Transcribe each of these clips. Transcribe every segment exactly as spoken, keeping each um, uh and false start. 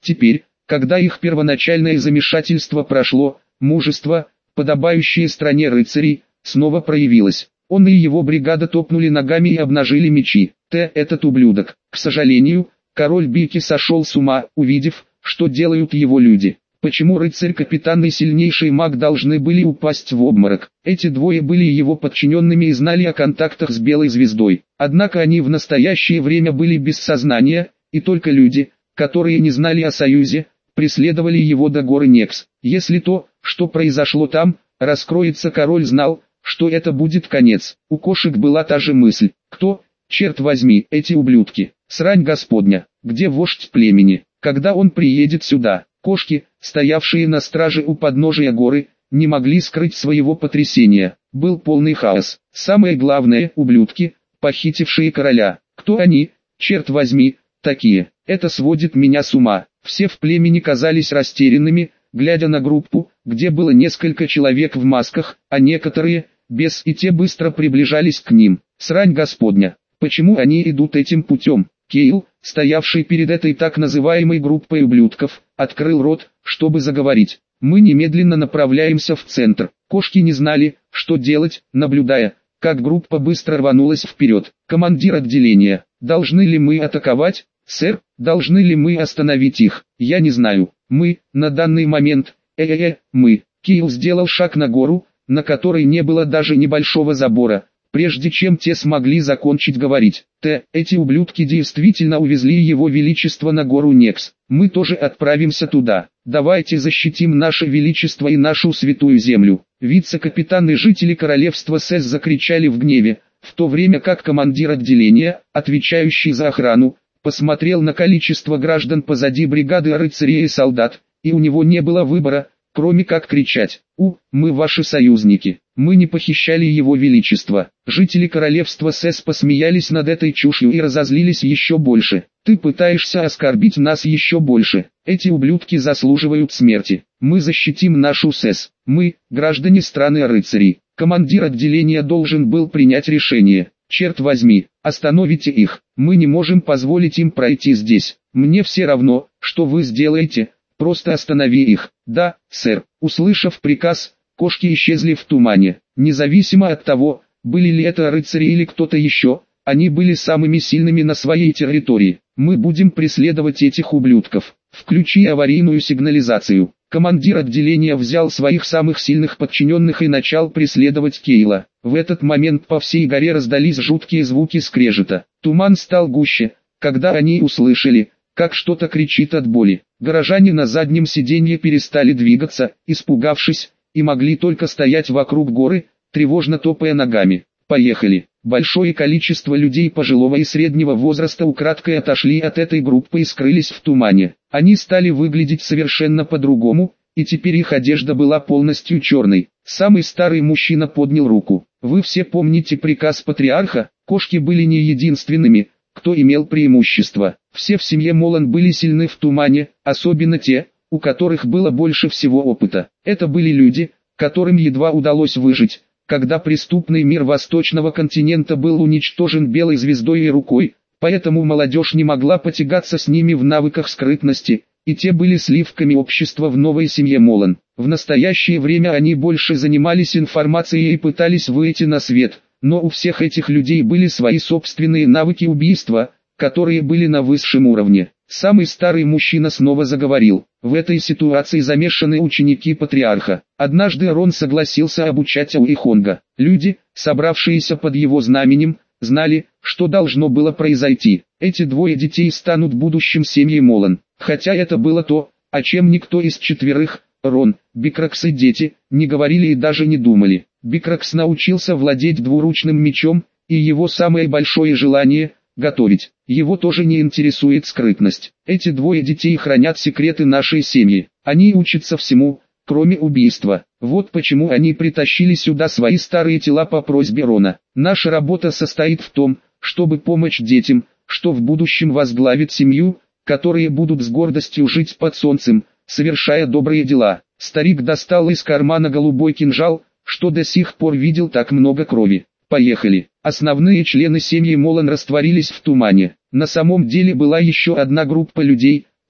Теперь, когда их первоначальное замешательство прошло, мужество, подобающее стране рыцарей, снова проявилось. Он и его бригада топнули ногами и обнажили мечи. Т. Этот ублюдок. К сожалению, король Бики сошел с ума, увидев, что делают его люди. Почему рыцарь-капитан и сильнейший маг должны были упасть в обморок? Эти двое были его подчиненными и знали о контактах с Белой Звездой. Однако они в настоящее время были без сознания, и только люди, которые не знали о союзе, преследовали его до горы Некс. Если то, что произошло там, раскроется, король знал, что это будет конец. У кошек была та же мысль. Кто, черт возьми, эти ублюдки? Срань Господня, где вождь племени? Когда он приедет сюда? Кошки, стоявшие на страже у подножия горы, не могли скрыть своего потрясения. Был полный хаос. Самое главное, ублюдки, похитившие короля. Кто они, черт возьми, такие? Это сводит меня с ума. Все в племени казались растерянными, глядя на группу, где было несколько человек в масках, а некоторые, без, и те быстро приближались к ним. Срань Господня. Почему они идут этим путем? Кейл, стоявший перед этой так называемой группой ублюдков, открыл рот, чтобы заговорить. Мы немедленно направляемся в центр. Кошки не знали, что делать, наблюдая, как группа быстро рванулась вперед. Командир отделения, должны ли мы атаковать, сэр? Должны ли мы остановить их? Я не знаю. Мы, на данный момент, э-э-э, мы. Кейл сделал шаг на гору, на которой не было даже небольшого забора, прежде чем те смогли закончить говорить. Т. Эти ублюдки действительно увезли его величество на гору Некс. Мы тоже отправимся туда. Давайте защитим наше величество и нашу святую землю. Вице-капитан и жители королевства Сэс закричали в гневе, в то время как командир отделения, отвечающий за охрану, посмотрел на количество граждан позади бригады рыцарей и солдат, и у него не было выбора, кроме как кричать: «У, мы ваши союзники, мы не похищали его величество». Жители королевства Сэс посмеялись над этой чушью и разозлились еще больше. «Ты пытаешься оскорбить нас еще больше. Эти ублюдки заслуживают смерти. Мы защитим нашу Сэс. Мы, граждане страны рыцарей». Командир отделения должен был принять решение. «Черт возьми, остановите их, мы не можем позволить им пройти здесь. Мне все равно, что вы сделаете, просто останови их». «Да, сэр». Услышав приказ, кошки исчезли в тумане. Независимо от того, были ли это рыцари или кто-то еще, они были самыми сильными на своей территории. «Мы будем преследовать этих ублюдков. Включи аварийную сигнализацию». Командир отделения взял своих самых сильных подчиненных и начал преследовать Кейла. В этот момент по всей горе раздались жуткие звуки скрежета. Туман стал гуще, когда они услышали, как что-то кричит от боли. Горожане на заднем сиденье перестали двигаться, испугавшись, и могли только стоять вокруг горы, тревожно топая ногами. «Поехали». Большое количество людей пожилого и среднего возраста украдкой отошли от этой группы и скрылись в тумане. Они стали выглядеть совершенно по-другому, и теперь их одежда была полностью черной. Самый старый мужчина поднял руку. «Вы все помните приказ патриарха?» Кошки были не единственными, кто имел преимущество. Все в семье Молан были сильны в тумане, особенно те, у которых было больше всего опыта. Это были люди, которым едва удалось выжить, когда преступный мир Восточного континента был уничтожен Белой Звездой и рукой, поэтому молодежь не могла потягаться с ними в навыках скрытности, и те были сливками общества в новой семье Молан. В настоящее время они больше занимались информацией и пытались выйти на свет, но у всех этих людей были свои собственные навыки убийства, которые были на высшем уровне. Самый старый мужчина снова заговорил. В этой ситуации замешаны ученики патриарха. Однажды Рон согласился обучать Ауихонга. Люди, собравшиеся под его знаменем, знали, что должно было произойти. Эти двое детей станут будущим семьей Молан. Хотя это было то, о чем никто из четверых, Рон, Бикракс и дети, не говорили и даже не думали. Бикракс научился владеть двуручным мечом, и его самое большое желание – готовить. Его тоже не интересует скрытность. Эти двое детей хранят секреты нашей семьи. Они учатся всему, кроме убийства. Вот почему они притащили сюда свои старые тела по просьбе Рона. Наша работа состоит в том, чтобы помочь детям, что в будущем возглавит семью, которые будут с гордостью жить под солнцем, совершая добрые дела. Старик достал из кармана голубой кинжал, что до сих пор видел так много крови. Поехали. Основные члены семьи Молан растворились в тумане. На самом деле была еще одна группа людей,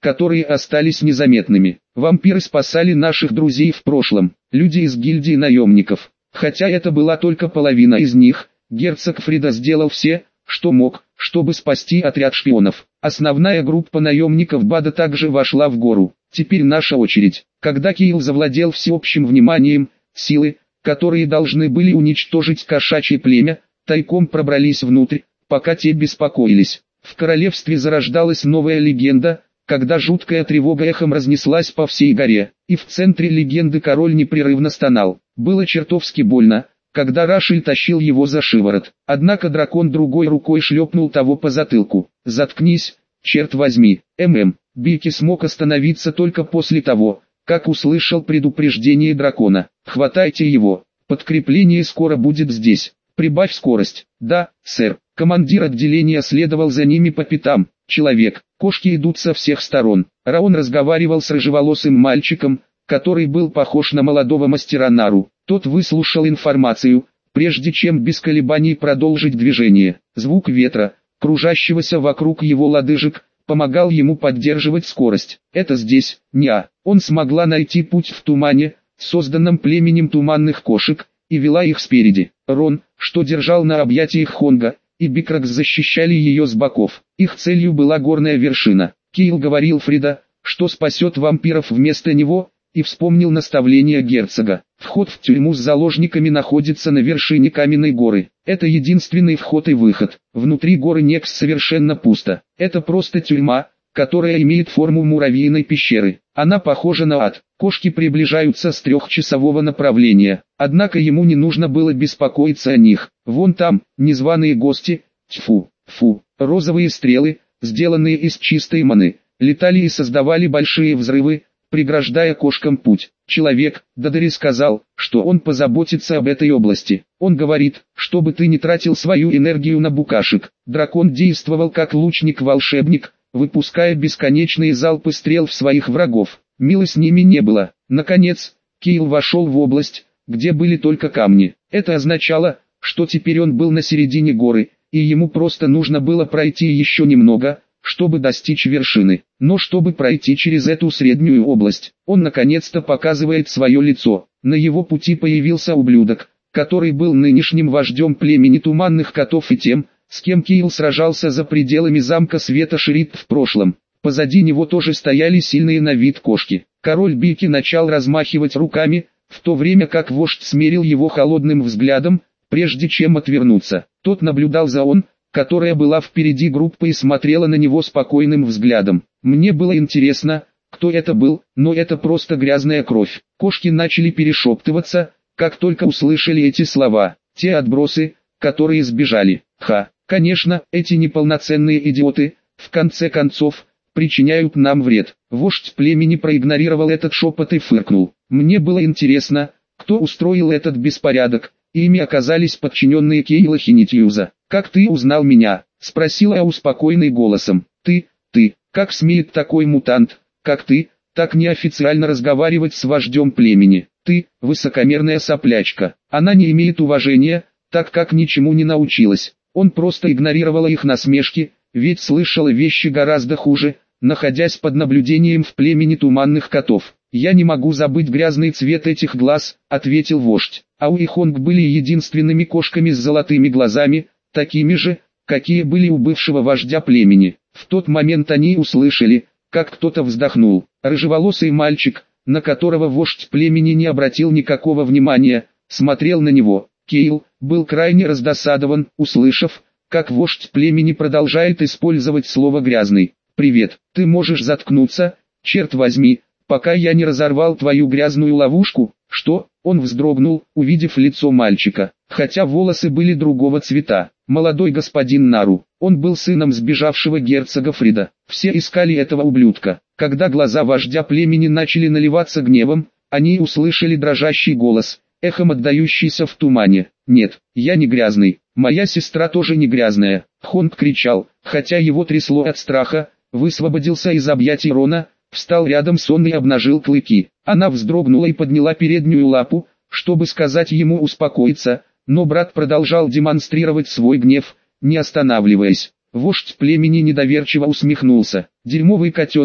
которые остались незаметными. Вампиры спасали наших друзей в прошлом, люди из гильдии наемников. Хотя это была только половина из них, герцог Фрида сделал все, что мог, чтобы спасти отряд шпионов. Основная группа наемников Бада также вошла в гору. Теперь наша очередь. Когда Киил завладел всеобщим вниманием, силы, которые должны были уничтожить кошачье племя, тайком пробрались внутрь, пока те беспокоились. В королевстве зарождалась новая легенда, когда жуткая тревога эхом разнеслась по всей горе, и в центре легенды король непрерывно стонал. Было чертовски больно, когда Рашель тащил его за шиворот. Однако дракон другой рукой шлепнул того по затылку. «Заткнись, черт возьми, ММ». Бики смог остановиться только после того, как услышал предупреждение дракона. «Хватайте его, подкрепление скоро будет здесь, прибавь скорость». «Да, сэр». Командир отделения следовал за ними по пятам. «Человек, кошки идут со всех сторон». Раон разговаривал с рыжеволосым мальчиком, который был похож на молодого мастера Нару. Тот выслушал информацию, прежде чем без колебаний продолжить движение. Звук ветра, кружащегося вокруг его лодыжек, помогал ему поддерживать скорость. «Это здесь, Ня». Он смогла найти путь в тумане, созданном племенем туманных кошек, и вела их спереди. Рон, что держал на объятиях Хонга, и Бикракс защищали ее с боков. Их целью была горная вершина. Киил говорил Фрида, что спасет вампиров вместо него, и вспомнил наставление герцога. Вход в тюрьму с заложниками находится на вершине каменной горы. Это единственный вход и выход. Внутри горы Некс совершенно пусто. Это просто тюрьма, которая имеет форму муравьиной пещеры. Она похожа на ад. Кошки приближаются с трехчасового направления. Однако ему не нужно было беспокоиться о них. Вон там, незваные гости, тьфу, фу, розовые стрелы, сделанные из чистой маны, летали и создавали большие взрывы, преграждая кошкам путь. Человек, Дадари сказал, что он позаботится об этой области. Он говорит, чтобы ты не тратил свою энергию на букашек. Дракон действовал как лучник-волшебник, выпуская бесконечные залпы стрел в своих врагов. Мило с ними не было. Наконец, Киил вошел в область, где были только камни. Это означало, что теперь он был на середине горы, и ему просто нужно было пройти еще немного, чтобы достичь вершины. Но чтобы пройти через эту среднюю область, он наконец-то показывает свое лицо. На его пути появился ублюдок, который был нынешним вождем племени туманных котов и тем, с кем Киил сражался за пределами замка Света Шерит в прошлом. Позади него тоже стояли сильные на вид кошки. Король Бики начал размахивать руками, в то время как вождь смерил его холодным взглядом, прежде чем отвернуться. Тот наблюдал за он, которая была впереди группы и смотрела на него спокойным взглядом. Мне было интересно, кто это был, но это просто грязная кровь. Кошки начали перешептываться, как только услышали эти слова. Те отбросы, которые сбежали. Ха, конечно, эти неполноценные идиоты, в конце концов, причиняют нам вред. Вождь племени проигнорировал этот шепот и фыркнул. Мне было интересно, кто устроил этот беспорядок. Ими оказались подчиненные Кейла Хинитьюза. «Как ты узнал меня?» — спросила я успокоенным голосом. «Ты, ты, как смеет такой мутант, как ты, так неофициально разговаривать с вождем племени? Ты, высокомерная соплячка». Она не имеет уважения, так как ничему не научилась. Он просто игнорировала их насмешки, ведь слышала вещи гораздо хуже, находясь под наблюдением в племени туманных котов. «Я не могу забыть грязный цвет этих глаз», — ответил вождь. Ау и Хонг были единственными кошками с золотыми глазами, такими же, какие были у бывшего вождя племени. В тот момент они услышали, как кто-то вздохнул. Рыжеволосый мальчик, на которого вождь племени не обратил никакого внимания, смотрел на него. Кейл был крайне раздосадован, услышав, как вождь племени продолжает использовать слово «грязный». «Привет, ты можешь заткнуться, черт возьми, пока я не разорвал твою грязную ловушку». «Что?» — он вздрогнул, увидев лицо мальчика, хотя волосы были другого цвета. Молодой господин Нару, он был сыном сбежавшего герцога Фрида. Все искали этого ублюдка. Когда глаза вождя племени начали наливаться гневом, они услышали дрожащий голос, эхом отдающийся в тумане. «Нет, я не грязный, моя сестра тоже не грязная». Хонг кричал, хотя его трясло от страха, высвободился из объятий Рона, встал рядом с он и обнажил клыки. Она вздрогнула и подняла переднюю лапу, чтобы сказать ему успокоиться, но брат продолжал демонстрировать свой гнев, не останавливаясь. Вождь племени недоверчиво усмехнулся. «Дерьмовый котенок,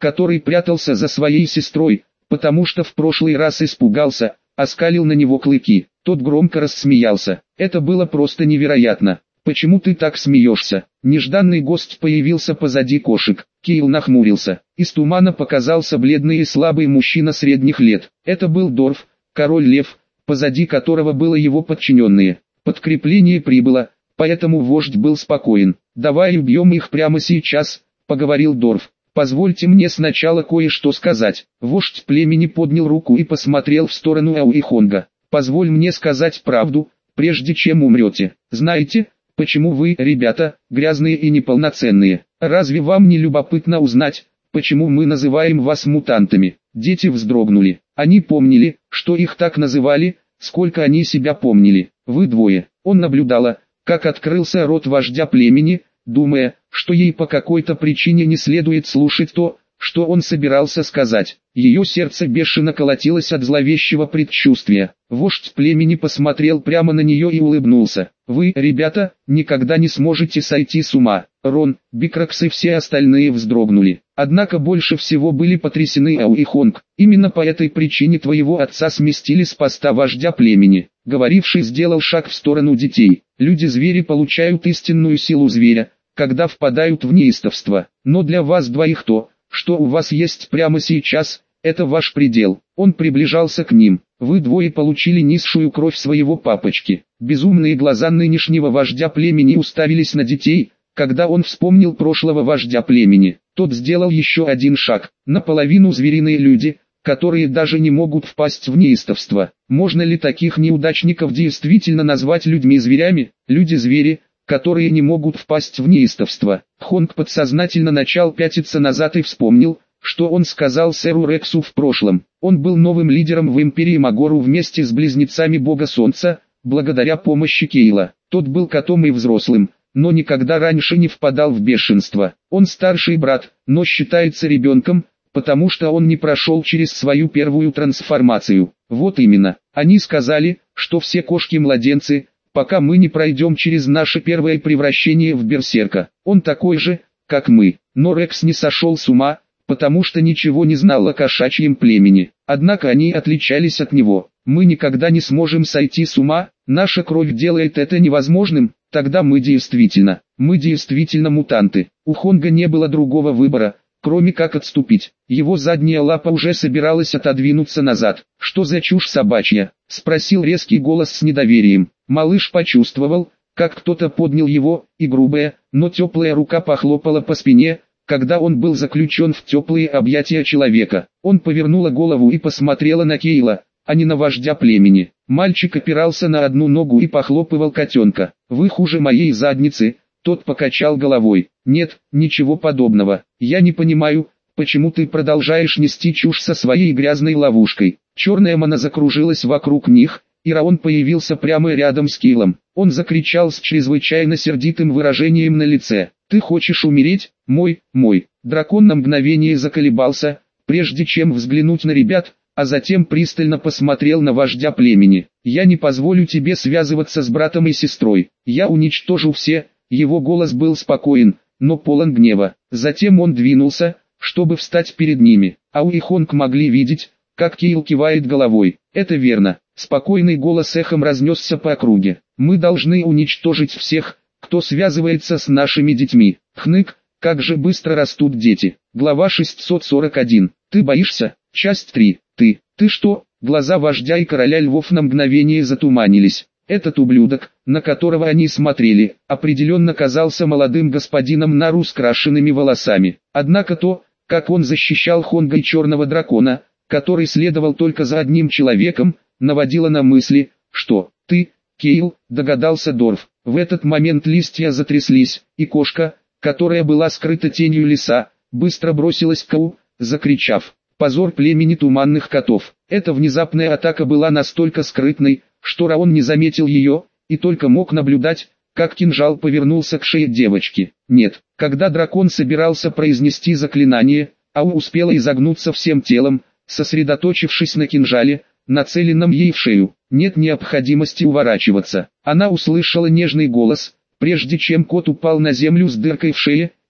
который прятался за своей сестрой, потому что в прошлый раз испугался, оскалил на него клыки. Тот громко рассмеялся. Это было просто невероятно. «Почему ты так смеешься?» Нежданный гость появился позади кошек. Кейл нахмурился. Из тумана показался бледный и слабый мужчина средних лет. Это был Дорф, король-лев, позади которого было его подчиненные. Подкрепление прибыло, поэтому вождь был спокоен. «Давай убьем их прямо сейчас», — поговорил Дорф. «Позвольте мне сначала кое-что сказать». Вождь племени поднял руку и посмотрел в сторону Ауихонга. «Позволь мне сказать правду, прежде чем умрете. Знаете, почему вы, ребята, грязные и неполноценные? Разве вам не любопытно узнать, почему мы называем вас мутантами?» Дети вздрогнули. Они помнили, что их так называли, сколько они себя помнили. «Вы двое». Он наблюдала, как открылся рот вождя племени, думая, что ей по какой-то причине не следует слушать то, что он собирался сказать. Ее сердце бешено колотилось от зловещего предчувствия. Вождь племени посмотрел прямо на нее и улыбнулся. «Вы, ребята, никогда не сможете сойти с ума». Рон, Бикракс и все остальные вздрогнули. Однако больше всего были потрясены Ау и Хонг. «Именно по этой причине твоего отца сместили с поста вождя племени». Говоривший сделал шаг в сторону детей. «Люди-звери получают истинную силу зверя, когда впадают в неистовство. Но для вас двоих то, что у вас есть прямо сейчас, это ваш предел». Он приближался к ним. «Вы двое получили низшую кровь своего папочки». Безумные глаза нынешнего вождя племени уставились на детей, когда он вспомнил прошлого вождя племени. Тот сделал еще один шаг. Наполовину звериные люди, которые даже не могут впасть в неистовство. Можно ли таких неудачников действительно назвать людьми-зверями? Люди-звери, которые не могут впасть в неистовство. Хонг подсознательно начал пятиться назад и вспомнил, что он сказал сэру Рексу в прошлом. Он был новым лидером в Империи Магору вместе с близнецами Бога Солнца, благодаря помощи Кейла. Тот был котом и взрослым, но никогда раньше не впадал в бешенство. Он старший брат, но считается ребенком, потому что он не прошел через свою первую трансформацию. Вот именно, они сказали, что все кошки-младенцы, пока мы не пройдем через наше первое превращение в берсерка. Он такой же, как мы. Но Рекс не сошел с ума, потому что ничего не знал о кошачьем племени. Однако они отличались от него. Мы никогда не сможем сойти с ума, наша кровь делает это невозможным, тогда мы действительно, мы действительно мутанты. У Хонга не было другого выбора, кроме как отступить. Его задняя лапа уже собиралась отодвинуться назад. «Что за чушь собачья?» — спросил резкий голос с недоверием. Малыш почувствовал, как кто-то поднял его, и грубая, но теплая рука похлопала по спине, когда он был заключен в теплые объятия человека. Он повернула голову и посмотрела на Кейла, а не на вождя племени. Мальчик опирался на одну ногу и похлопывал котенка. «Вы хуже моей задницы», — тот покачал головой. «Нет, ничего подобного. Я не понимаю, почему ты продолжаешь нести чушь со своей грязной ловушкой». Черная мана закружилась вокруг них, и Раон появился прямо рядом с Кейлом. Он закричал с чрезвычайно сердитым выражением на лице. «Ты хочешь умереть, мой, мой?» Дракон на мгновение заколебался, прежде чем взглянуть на ребят, а затем пристально посмотрел на вождя племени. «Я не позволю тебе связываться с братом и сестрой. Я уничтожу все». Его голос был спокоен, но полон гнева. Затем он двинулся, чтобы встать перед ними. Ау и Хонг могли видеть, как Кейл кивает головой. «Это верно». Спокойный голос эхом разнесся по округе. «Мы должны уничтожить всех, кто связывается с нашими детьми». Хнык, как же быстро растут дети. Глава шестьсот сорок один. «Ты боишься?» Часть три. «Ты, ты что?» Глаза вождя и короля львов на мгновение затуманились. Этот ублюдок, на которого они смотрели, определенно казался молодым господином Нару с крашенными волосами. Однако то, как он защищал Хонга и черного дракона, который следовал только за одним человеком, наводило на мысли, что «ты, Кейл», догадался Дорф. В этот момент листья затряслись, и кошка, которая была скрыта тенью леса, быстро бросилась к Ау, закричав: «Позор племени туманных котов!». Эта внезапная атака была настолько скрытной, что Раон не заметил ее, и только мог наблюдать, как кинжал повернулся к шее девочки. Нет, когда дракон собирался произнести заклинание, Ау успела изогнуться всем телом, сосредоточившись на кинжале, нацеленном ей в шею. Нет необходимости уворачиваться. Она услышала нежный голос, прежде чем кот упал на землю с дыркой в шее,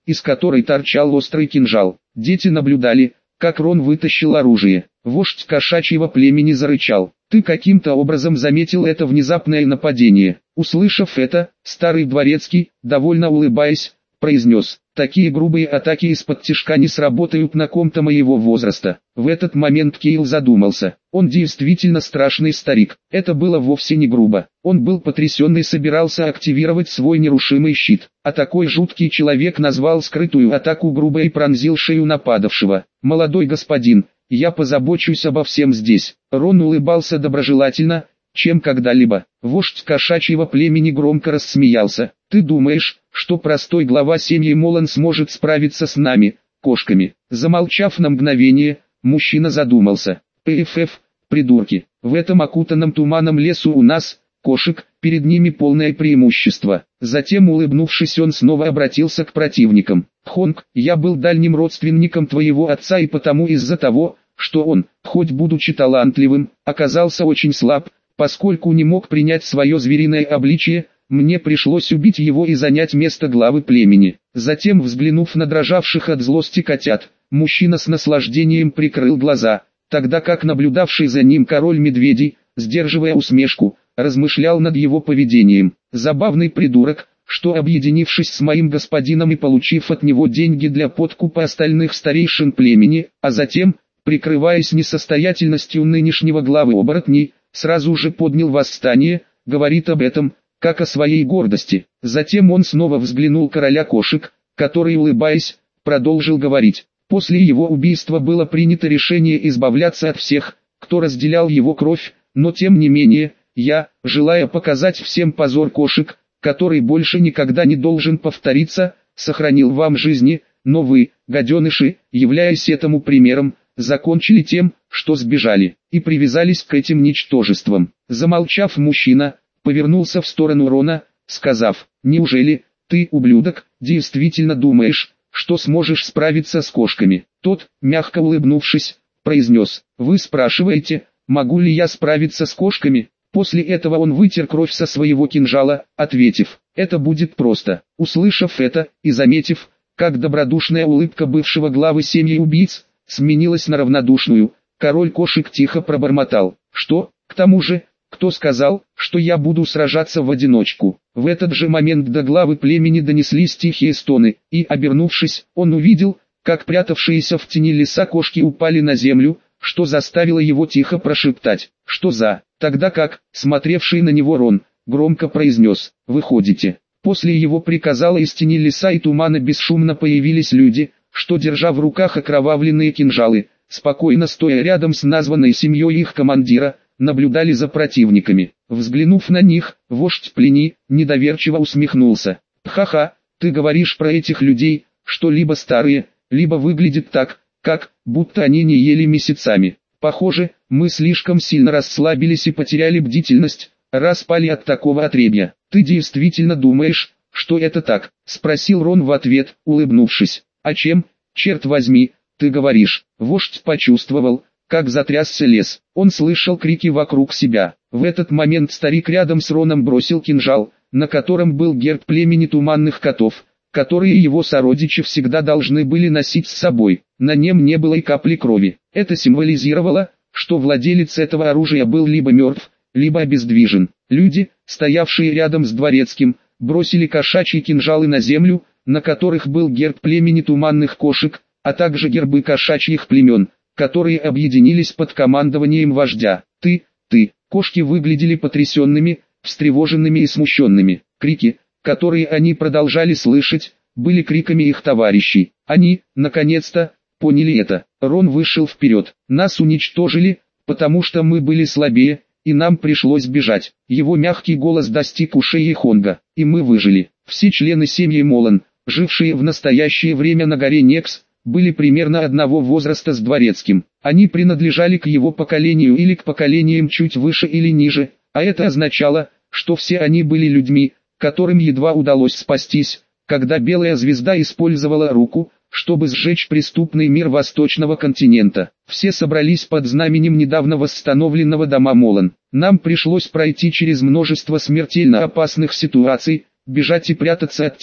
из которой торчал острый кинжал. Дети наблюдали, как Рон вытащил оружие. Вождь кошачьего племени зарычал. «Ты каким-то образом заметил это внезапное нападение». Услышав это, старый дворецкий, довольно улыбаясь, произнес: «Такие грубые атаки из-под тишка не сработают на ком-то моего возраста». В этот момент Кейл задумался. Он действительно страшный старик. Это было вовсе не грубо. Он был потрясен и собирался активировать свой нерушимый щит. А такой жуткий человек назвал скрытую атаку грубо и пронзил шею нападавшего. «Молодой господин, я позабочусь обо всем здесь». Рон улыбался доброжелательно, чем когда-либо. Вождь кошачьего племени громко рассмеялся. «Ты думаешь, что простой глава семьи Молан сможет справиться с нами, кошками?» Замолчав на мгновение, мужчина задумался. «ПФФ, придурки, в этом окутанном туманом лесу у нас, кошек, перед ними полное преимущество». Затем, улыбнувшись, он снова обратился к противникам. «Хонг, я был дальним родственником твоего отца, и потому из-за того, что он, хоть будучи талантливым, оказался очень слаб, поскольку не мог принять свое звериное обличие, мне пришлось убить его и занять место главы племени». Затем, взглянув на дрожавших от злости котят, мужчина с наслаждением прикрыл глаза, тогда как наблюдавший за ним король медведей, сдерживая усмешку, размышлял над его поведением. «Забавный придурок, что, объединившись с моим господином и получив от него деньги для подкупа остальных старейшин племени, а затем, прикрываясь несостоятельностью нынешнего главы оборотней, сразу же поднял восстание, говорит об этом, как о своей гордости». Затем он снова взглянул короля кошек, который, улыбаясь, продолжил говорить. «После его убийства было принято решение избавляться от всех, кто разделял его кровь, но тем не менее, я, желая показать всем позор кошек, который больше никогда не должен повториться, сохранил вам жизни, но вы, гаденыши, являясь этому примером, закончили тем, что сбежали, и привязались к этим ничтожествам». Замолчав, мужчина повернулся в сторону Рона, сказав: «Неужели ты, ублюдок, действительно думаешь, что сможешь справиться с кошками?» Тот, мягко улыбнувшись, произнес: «Вы спрашиваете, могу ли я справиться с кошками?» После этого он вытер кровь со своего кинжала, ответив: «Это будет просто». Услышав это, и заметив, как добродушная улыбка бывшего главы семьи убийц сменилась на равнодушную, король кошек тихо пробормотал: «Что, к тому же, кто сказал, что я буду сражаться в одиночку?» В этот же момент до главы племени донеслись тихие стоны, и, обернувшись, он увидел, как прятавшиеся в тени леса кошки упали на землю, что заставило его тихо прошептать: «Что за?». Тогда как, смотревший на него Рон, громко произнес: «Выходите». После его приказала из тени леса и тумана бесшумно появились люди, что, держа в руках окровавленные кинжалы, спокойно стоя рядом с названной семьей их командира, наблюдали за противниками. Взглянув на них, вождь плени недоверчиво усмехнулся. «Ха-ха, ты говоришь про этих людей, что либо старые, либо выглядят так, как, будто они не ели месяцами. Похоже, мы слишком сильно расслабились и потеряли бдительность, раз пали от такого отребья». «Ты действительно думаешь, что это так?» — спросил Рон в ответ, улыбнувшись. «А чем, черт возьми, ты говоришь?» Вождь почувствовал, как затрясся лес. Он слышал крики вокруг себя. В этот момент старик рядом с Роном бросил кинжал, на котором был герб племени туманных котов, которые его сородичи всегда должны были носить с собой. На нем не было и капли крови. Это символизировало, что владелец этого оружия был либо мертв, либо обездвижен. Люди, стоявшие рядом с дворецким, бросили кошачьи кинжалы на землю, на которых был герб племени туманных кошек, а также гербы кошачьих племен, которые объединились под командованием вождя. «Ты, ты». Кошки выглядели потрясенными, встревоженными и смущенными. Крики, которые они продолжали слышать, были криками их товарищей. Они, наконец-то, поняли это. Рон вышел вперед. «Нас уничтожили, потому что мы были слабее, и нам пришлось бежать». Его мягкий голос достиг ушей Хонга. «И мы выжили». Все члены семьи Молан, жившие в настоящее время на горе Некс, были примерно одного возраста с дворецким. Они принадлежали к его поколению или к поколениям чуть выше или ниже, а это означало, что все они были людьми, которым едва удалось спастись, когда Белая Звезда использовала руку, чтобы сжечь преступный мир Восточного континента. Все собрались под знаменем недавно восстановленного дома Молан. Нам пришлось пройти через множество смертельно опасных ситуаций, бежать и прятаться от тех,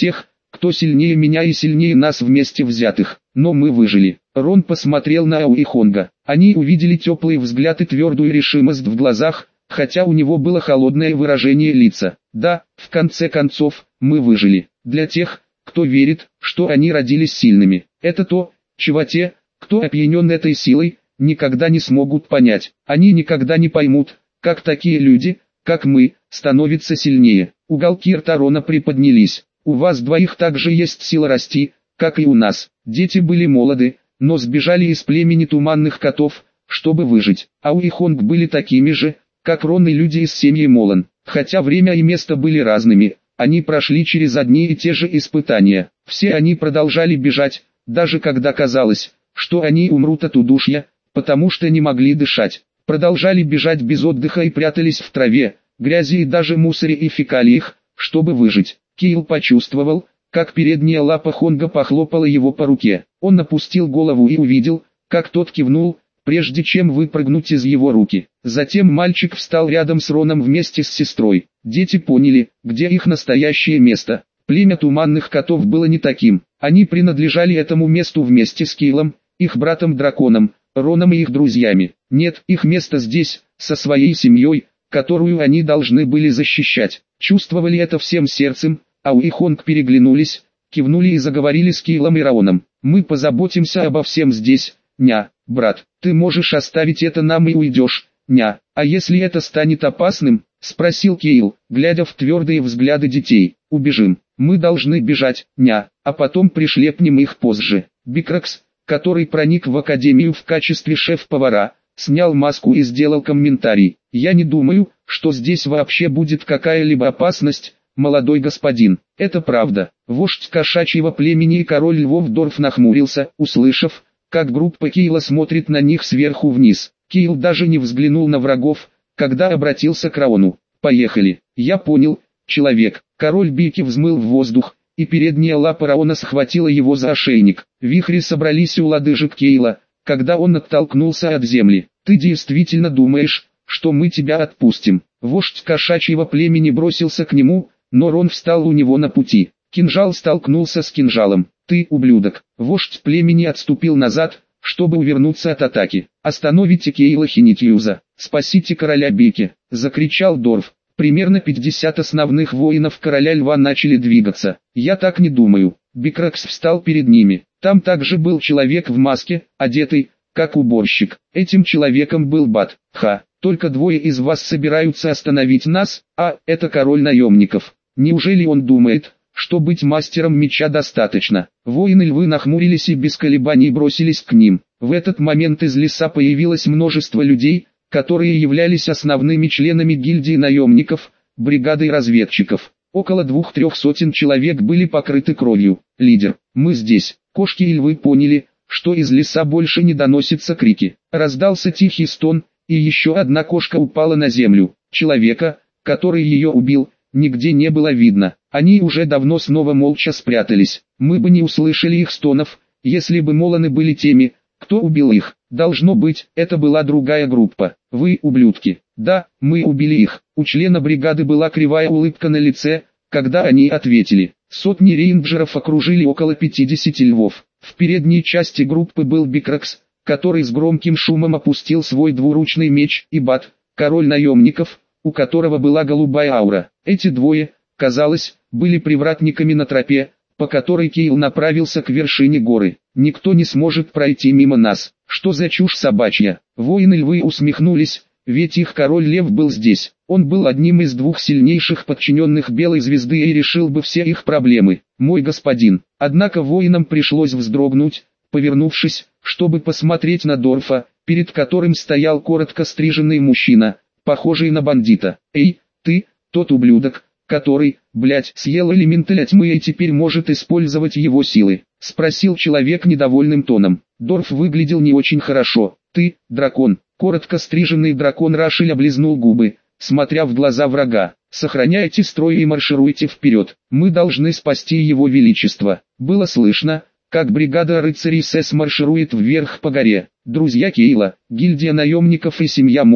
кто сильнее меня и сильнее нас вместе взятых, но мы выжили. Рон посмотрел на Ау и Хонга. Они увидели теплый взгляд и твердую решимость в глазах, хотя у него было холодное выражение лица. Да, в конце концов, мы выжили. Для тех, кто верит, что они родились сильными. Это то, чего те, кто опьянен этой силой, никогда не смогут понять. Они никогда не поймут, как такие люди, как мы, становятся сильнее. Уголки рта Рона приподнялись. У вас двоих также есть сила расти, как и у нас. Дети были молоды, но сбежали из племени туманных котов, чтобы выжить. Ау и Хонг были такими же, как Рон и люди из семьи Молан. Хотя время и место были разными, они прошли через одни и те же испытания. Все они продолжали бежать, даже когда казалось, что они умрут от удушья, потому что не могли дышать. Продолжали бежать без отдыха и прятались в траве, грязи и даже мусоре и фекалиях, чтобы выжить. Кейл почувствовал, как передняя лапа Хонга похлопала его по руке. Он опустил голову и увидел, как тот кивнул, прежде чем выпрыгнуть из его руки. Затем мальчик встал рядом с Роном вместе с сестрой. Дети поняли, где их настоящее место. Племя туманных котов было не таким. Они принадлежали этому месту вместе с Кейлом, их братом-драконом, Роном и их друзьями. Нет, их место здесь, со своей семьей, которую они должны были защищать. Чувствовали это всем сердцем. Ау и Хонг переглянулись, кивнули и заговорили с Кейлом и Роном. «Мы позаботимся обо всем здесь, ня, брат. Ты можешь оставить это нам и уйдешь, ня. А если это станет опасным?» — спросил Кейл, глядя в твердые взгляды детей. «Убежим. Мы должны бежать, ня, а потом пришлепнем их позже». Бикракс, который проник в академию в качестве шеф-повара, снял маску и сделал комментарий. «Я не думаю, что здесь вообще будет какая-либо опасность, молодой господин». «Это правда». Вождь кошачьего племени и король львов Дорф нахмурился, услышав, как группа Кейла смотрит на них сверху вниз. Кейл даже не взглянул на врагов, когда обратился к Рону. «Поехали». «Я понял, человек». Король Бики взмыл в воздух, и передняя лапа Рона схватила его за ошейник. Вихри собрались у лодыжек Кейла, когда он оттолкнулся от земли. «Ты действительно думаешь, что мы тебя отпустим?» Вождь кошачьего племени бросился к нему, но Рон встал у него на пути. Кинжал столкнулся с кинжалом. «Ты, ублюдок!» Вождь племени отступил назад, чтобы увернуться от атаки. «Остановите Кейла Хинитьюза! Спасите короля Бики!» — закричал Дорф. Примерно пятьдесят основных воинов короля льва начали двигаться. «Я так не думаю». Бикракс встал перед ними. Там также был человек в маске, одетый, как уборщик. Этим человеком был Бат. «Ха, только двое из вас собираются остановить нас, а это король наемников. Неужели он думает, что быть мастером меча достаточно?» Воины-львы нахмурились и без колебаний бросились к ним. В этот момент из леса появилось множество людей, которые являлись основными членами гильдии наемников, бригадой разведчиков. Около двух-трех сотен человек были покрыты кровью. «Лидер, мы здесь». Кошки и львы поняли, что из леса больше не доносятся крики. Раздался тихий стон, и еще одна кошка упала на землю. Человека, который ее убил, нигде не было видно. Они уже давно снова молча спрятались. Мы бы не услышали их стонов, если бы Моланы были теми, кто убил их. Должно быть, это была другая группа. «Вы, ублюдки». «Да, мы убили их». У члена бригады была кривая улыбка на лице, когда они ответили. Сотни рейнджеров окружили около пятидесяти львов. В передней части группы был Бикракс, который с громким шумом опустил свой двуручный меч, и Бат, король наемников, у которого была голубая аура. Эти двое, казалось, были привратниками на тропе, по которой Кейл направился к вершине горы. «Никто не сможет пройти мимо нас. Что за чушь собачья?» Воины-львы усмехнулись, ведь их король-лев был здесь. Он был одним из двух сильнейших подчиненных Белой Звезды и решил бы все их проблемы. «Мой господин». Однако воинам пришлось вздрогнуть, повернувшись, чтобы посмотреть на Дорфа, перед которым стоял коротко стриженный мужчина, похожий на бандита. «Эй, ты, тот ублюдок, который, блядь, съел элементаля тьмы и теперь может использовать его силы?» — спросил человек недовольным тоном. Дорф выглядел не очень хорошо. «Ты, дракон». Коротко стриженный дракон Рашель облизнул губы, смотря в глаза врага. «Сохраняйте строй и маршируйте вперед. Мы должны спасти его величество». Было слышно, как бригада рыцарей СЭС марширует вверх по горе. Друзья Кейла, гильдия наемников и семья Молан.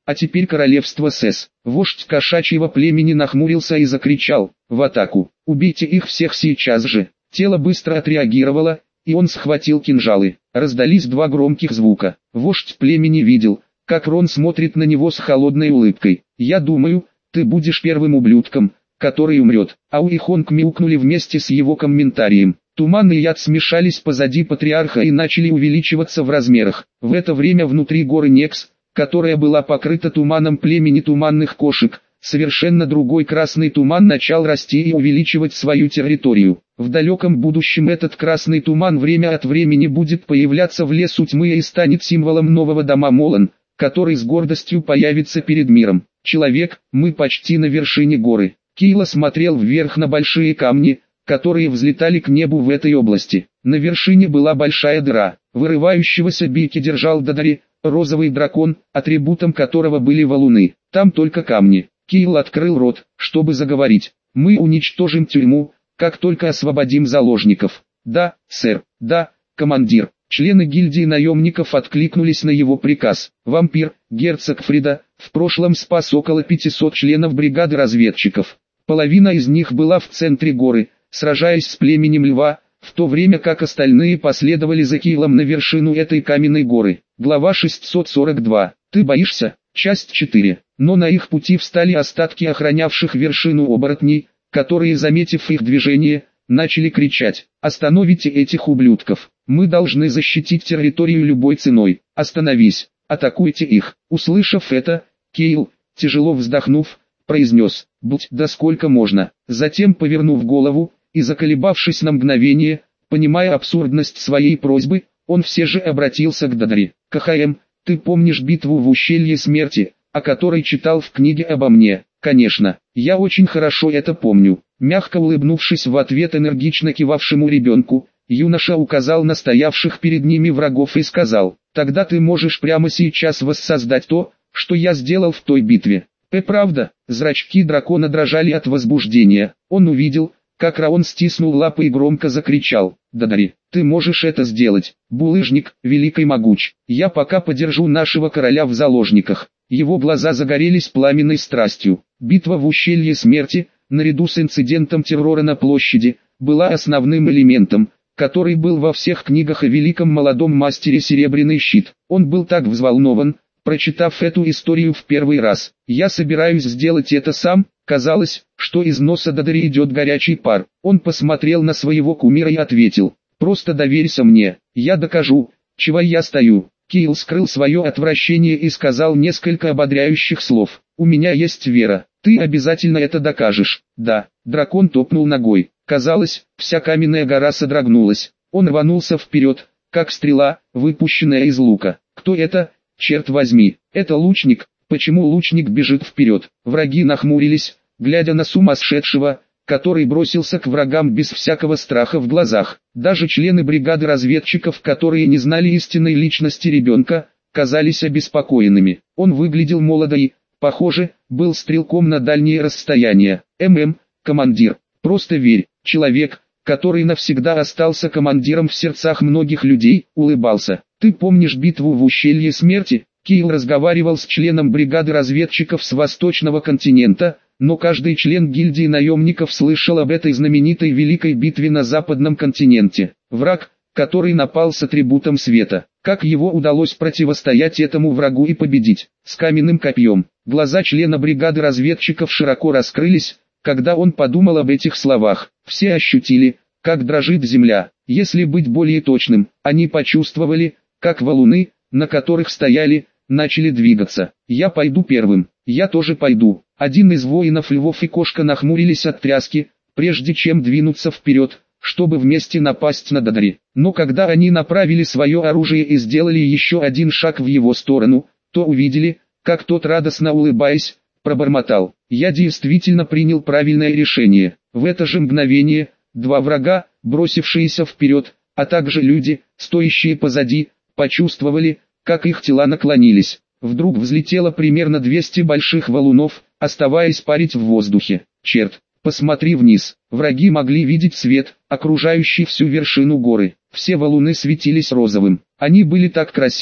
А теперь королевство Сэс. Вождь кошачьего племени нахмурился и закричал: в атаку! Убейте их всех сейчас же! Тело быстро отреагировало, и он схватил кинжалы. Раздались два громких звука. Вождь племени видел, как Рон смотрит на него с холодной улыбкой. «Я думаю, ты будешь первым ублюдком, который умрет». Ау и Хонг мяукнули вместе с его комментарием. Туман и яд смешались позади патриарха и начали увеличиваться в размерах. В это время внутри горы Некс, которая была покрыта туманом племени туманных кошек, совершенно другой красный туман начал расти и увеличивать свою территорию. В далеком будущем этот красный туман время от времени будет появляться в лесу тьмы и станет символом нового дома Молан, который с гордостью появится перед миром. «Человек, мы почти на вершине горы». Кейла смотрел вверх на большие камни, которые взлетали к небу в этой области. На вершине была большая дыра. Вырывающегося Бики держал Дадари, розовый дракон, атрибутом которого были валуны. Там только камни. Кейл открыл рот, чтобы заговорить. «Мы уничтожим тюрьму, как только освободим заложников». «Да, сэр, да, командир». Члены гильдии наемников откликнулись на его приказ. Вампир, герцог Фрида, в прошлом спас около пятисот членов бригады разведчиков. Половина из них была в центре горы, сражаясь с племенем Льва, в то время как остальные последовали за Кейлом на вершину этой каменной горы. Глава шестьсот сорок два. «Ты боишься?» Часть четыре. Но на их пути встали остатки охранявших вершину оборотней, которые, заметив их движение, начали кричать: «Остановите этих ублюдков! Мы должны защитить территорию любой ценой! Остановись! Атакуйте их!» Услышав это, Кейл, тяжело вздохнув, произнес: «Будь, да сколько можно!» Затем, повернув голову и заколебавшись на мгновение, понимая абсурдность своей просьбы, он все же обратился к Дадари. «КХМ, ты помнишь битву в ущелье смерти, о которой читал в книге обо мне?» «Конечно, я очень хорошо это помню». Мягко улыбнувшись в ответ энергично кивавшему ребенку, юноша указал на стоявших перед ними врагов и сказал: «Тогда ты можешь прямо сейчас воссоздать то, что я сделал в той битве». «Э, правда?» Зрачки дракона дрожали от возбуждения. Он увидел, как Раон стиснул лапы и громко закричал: «Дадари, ты можешь это сделать, булыжник, великий могуч. Я пока подержу нашего короля в заложниках». Его глаза загорелись пламенной страстью. Битва в ущелье смерти, наряду с инцидентом террора на площади, была основным элементом, который был во всех книгах о великом молодом мастере Серебряный щит. Он был так взволнован, прочитав эту историю в первый раз. «Я собираюсь сделать это сам». Казалось, что из носа Дадари идет горячий пар. Он посмотрел на своего кумира и ответил: «Просто доверься мне, я докажу, чего я стою». Кейл скрыл свое отвращение и сказал несколько ободряющих слов. «У меня есть вера, ты обязательно это докажешь». «Да». Дракон топнул ногой. Казалось, вся каменная гора содрогнулась. Он рванулся вперед, как стрела, выпущенная из лука. «Кто это? Черт возьми, это лучник». Почему лучник бежит вперед? Враги нахмурились, глядя на сумасшедшего, который бросился к врагам без всякого страха в глазах. Даже члены бригады разведчиков, которые не знали истинной личности ребенка, казались обеспокоенными. Он выглядел молодо и, похоже, был стрелком на дальние расстояния. «ММ, командир, просто верь». Человек, который навсегда остался командиром в сердцах многих людей, улыбался. «Ты помнишь битву в ущелье смерти?» Кейл разговаривал с членом бригады разведчиков с восточного континента, но каждый член гильдии наемников слышал об этой знаменитой великой битве на западном континенте. Враг, который напал с атрибутом света. Как его удалось противостоять этому врагу и победить? С каменным копьем. Глаза члена бригады разведчиков широко раскрылись, когда он подумал об этих словах. Все ощутили, как дрожит земля. Если быть более точным, они почувствовали, как валуны, на которых стояли, начали двигаться. «Я пойду первым». «Я тоже пойду». Один из воинов Львов и Кошка нахмурились от тряски, прежде чем двинуться вперед, чтобы вместе напасть на Дадари. Но когда они направили свое оружие и сделали еще один шаг в его сторону, то увидели, как тот, радостно улыбаясь, пробормотал: «Я действительно принял правильное решение». В это же мгновение, два врага, бросившиеся вперед, а также люди, стоящие позади, почувствовали, как их тела наклонились. Вдруг взлетело примерно двести больших валунов, оставаясь парить в воздухе. «Черт, посмотри вниз». Враги могли видеть свет, окружающий всю вершину горы. Все валуны светились розовым. Они были так красивы,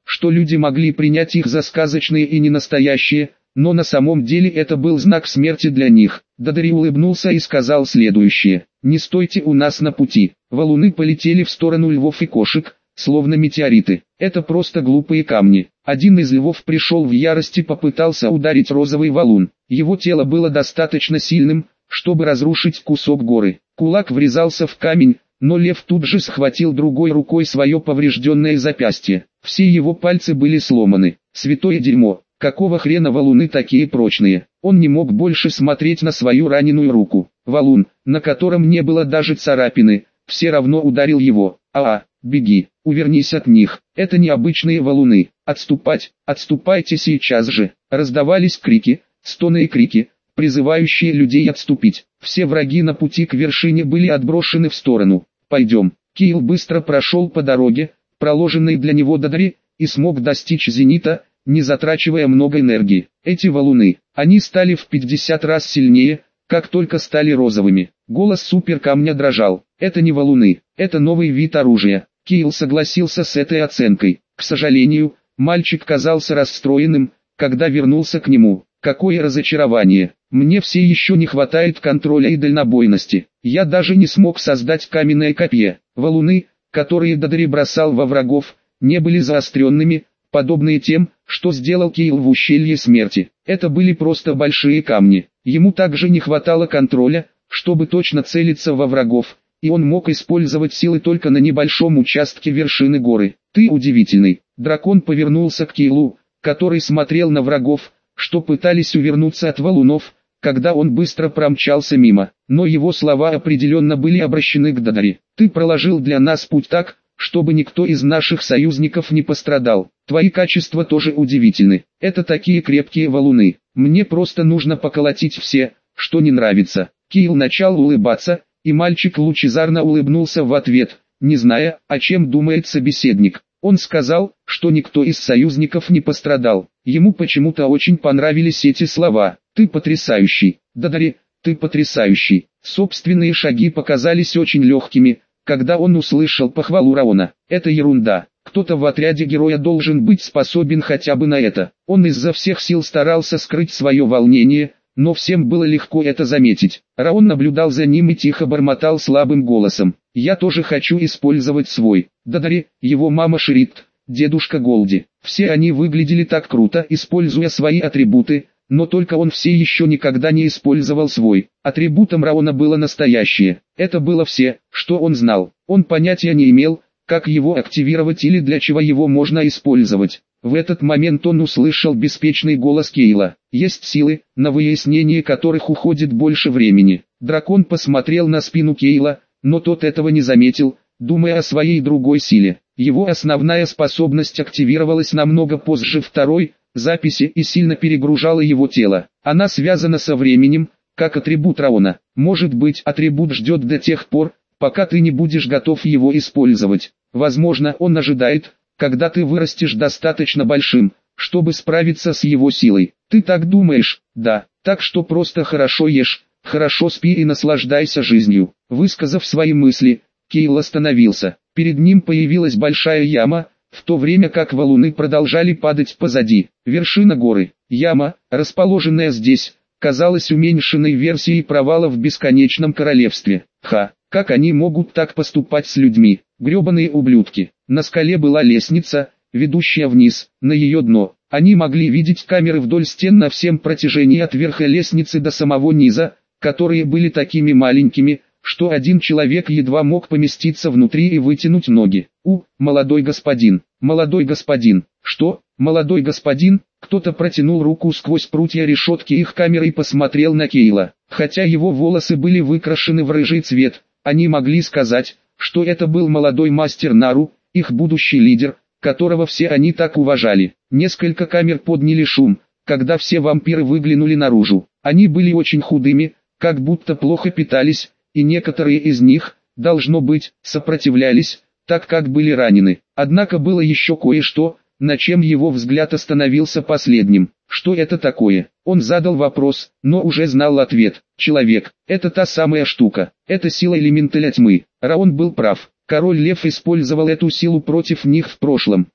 что люди могли принять их за сказочные и ненастоящие, но на самом деле это был знак смерти для них. Дадари улыбнулся и сказал следующее: «Не стойте у нас на пути». Валуны полетели в сторону львов и кошек, словно метеориты. Это просто глупые камни. Один из львов пришел в ярость и попытался ударить розовый валун. Его тело было достаточно сильным, чтобы разрушить кусок горы. Кулак врезался в камень, но лев тут же схватил другой рукой свое поврежденное запястье. Все его пальцы были сломаны. Святое дерьмо, какого хрена валуны такие прочные? Он не мог больше смотреть на свою раненую руку. Валун, на котором не было даже царапины, все равно ударил его. А-а, беги, увернись от них, это необычные валуны. Отступать, отступайте сейчас же. Раздавались крики, стоны и крики, призывающие людей отступить. Все враги на пути к вершине были отброшены в сторону. Пойдем. Киил быстро прошел по дороге, проложенной для него Дадари, и смог достичь зенита, не затрачивая много энергии. Эти валуны, они стали в пятьдесят раз сильнее, как только стали розовыми. Голос суперкамня дрожал. Это не валуны, это новый вид оружия. Киил согласился с этой оценкой. К сожалению, мальчик казался расстроенным, когда вернулся к нему. Какое разочарование. Мне все еще не хватает контроля и дальнобойности. Я даже не смог создать каменное копье. Валуны, которые Дадари бросал во врагов, не были заостренными, подобные тем, что сделал Киил в ущелье смерти. Это были просто большие камни. Ему также не хватало контроля, чтобы точно целиться во врагов, и он мог использовать силы только на небольшом участке вершины горы. Ты удивительный. Дракон повернулся к Киилу, который смотрел на врагов, что пытались увернуться от валунов, когда он быстро промчался мимо. Но его слова определенно были обращены к Дадари. Ты проложил для нас путь так, чтобы никто из наших союзников не пострадал. Твои качества тоже удивительны. Это такие крепкие валуны. Мне просто нужно поколотить все, что не нравится. Киил начал улыбаться, и мальчик лучезарно улыбнулся в ответ, не зная, о чем думает собеседник. Он сказал, что никто из союзников не пострадал. Ему почему-то очень понравились эти слова. Ты потрясающий. Дадари, ты потрясающий. Собственные шаги показались очень легкими, когда он услышал похвалу Раона. Это ерунда. Кто-то в отряде героя должен быть способен хотя бы на это. Он изо всех сил старался скрыть свое волнение, но всем было легко это заметить. Раон наблюдал за ним и тихо бормотал слабым голосом. Я тоже хочу использовать свой. Дадари, его мама Ширит, дедушка Голди. Все они выглядели так круто, используя свои атрибуты, но только он все еще никогда не использовал свой. Атрибутом Раона было настоящее. Это было все, что он знал. Он понятия не имел, как его активировать или для чего его можно использовать. В этот момент он услышал беспечный голос Киила. Есть силы, на выяснение которых уходит больше времени. Дракон посмотрел на спину Киила, но тот этого не заметил, думая о своей другой силе. Его основная способность активировалась намного позже второй записи и сильно перегружала его тело. Она связана со временем, как атрибут Раона. Может быть, атрибут ждет до тех пор, пока ты не будешь готов его использовать. Возможно, он ожидает, когда ты вырастешь достаточно большим, чтобы справиться с его силой. Ты так думаешь? Да. Так что просто хорошо ешь, хорошо спи и наслаждайся жизнью. Высказав свои мысли, Киил остановился. Перед ним появилась большая яма, в то время как валуны продолжали падать позади. Вершина горы. Яма, расположенная здесь, казалась уменьшенной версией провала в бесконечном королевстве. Ха, как они могут так поступать с людьми? Гребаные ублюдки. На скале была лестница, ведущая вниз, на ее дно. Они могли видеть камеры вдоль стен на всем протяжении от верха лестницы до самого низа, которые были такими маленькими, что один человек едва мог поместиться внутри и вытянуть ноги. У, молодой господин, молодой господин, что, молодой господин? Кто-то протянул руку сквозь прутья решетки их камеры и посмотрел на Киила. Хотя его волосы были выкрашены в рыжий цвет, они могли сказать, что это был молодой мастер Нару, их будущий лидер, которого все они так уважали. Несколько камер подняли шум, когда все вампиры выглянули наружу. Они были очень худыми, как будто плохо питались, и некоторые из них, должно быть, сопротивлялись, так как были ранены. Однако было еще кое-что, на чем его взгляд остановился последним. Что это такое? Он задал вопрос, но уже знал ответ. Человек, это та самая штука, это сила элементаля тьмы. Раон был прав. Король Лев использовал эту силу против них в прошлом.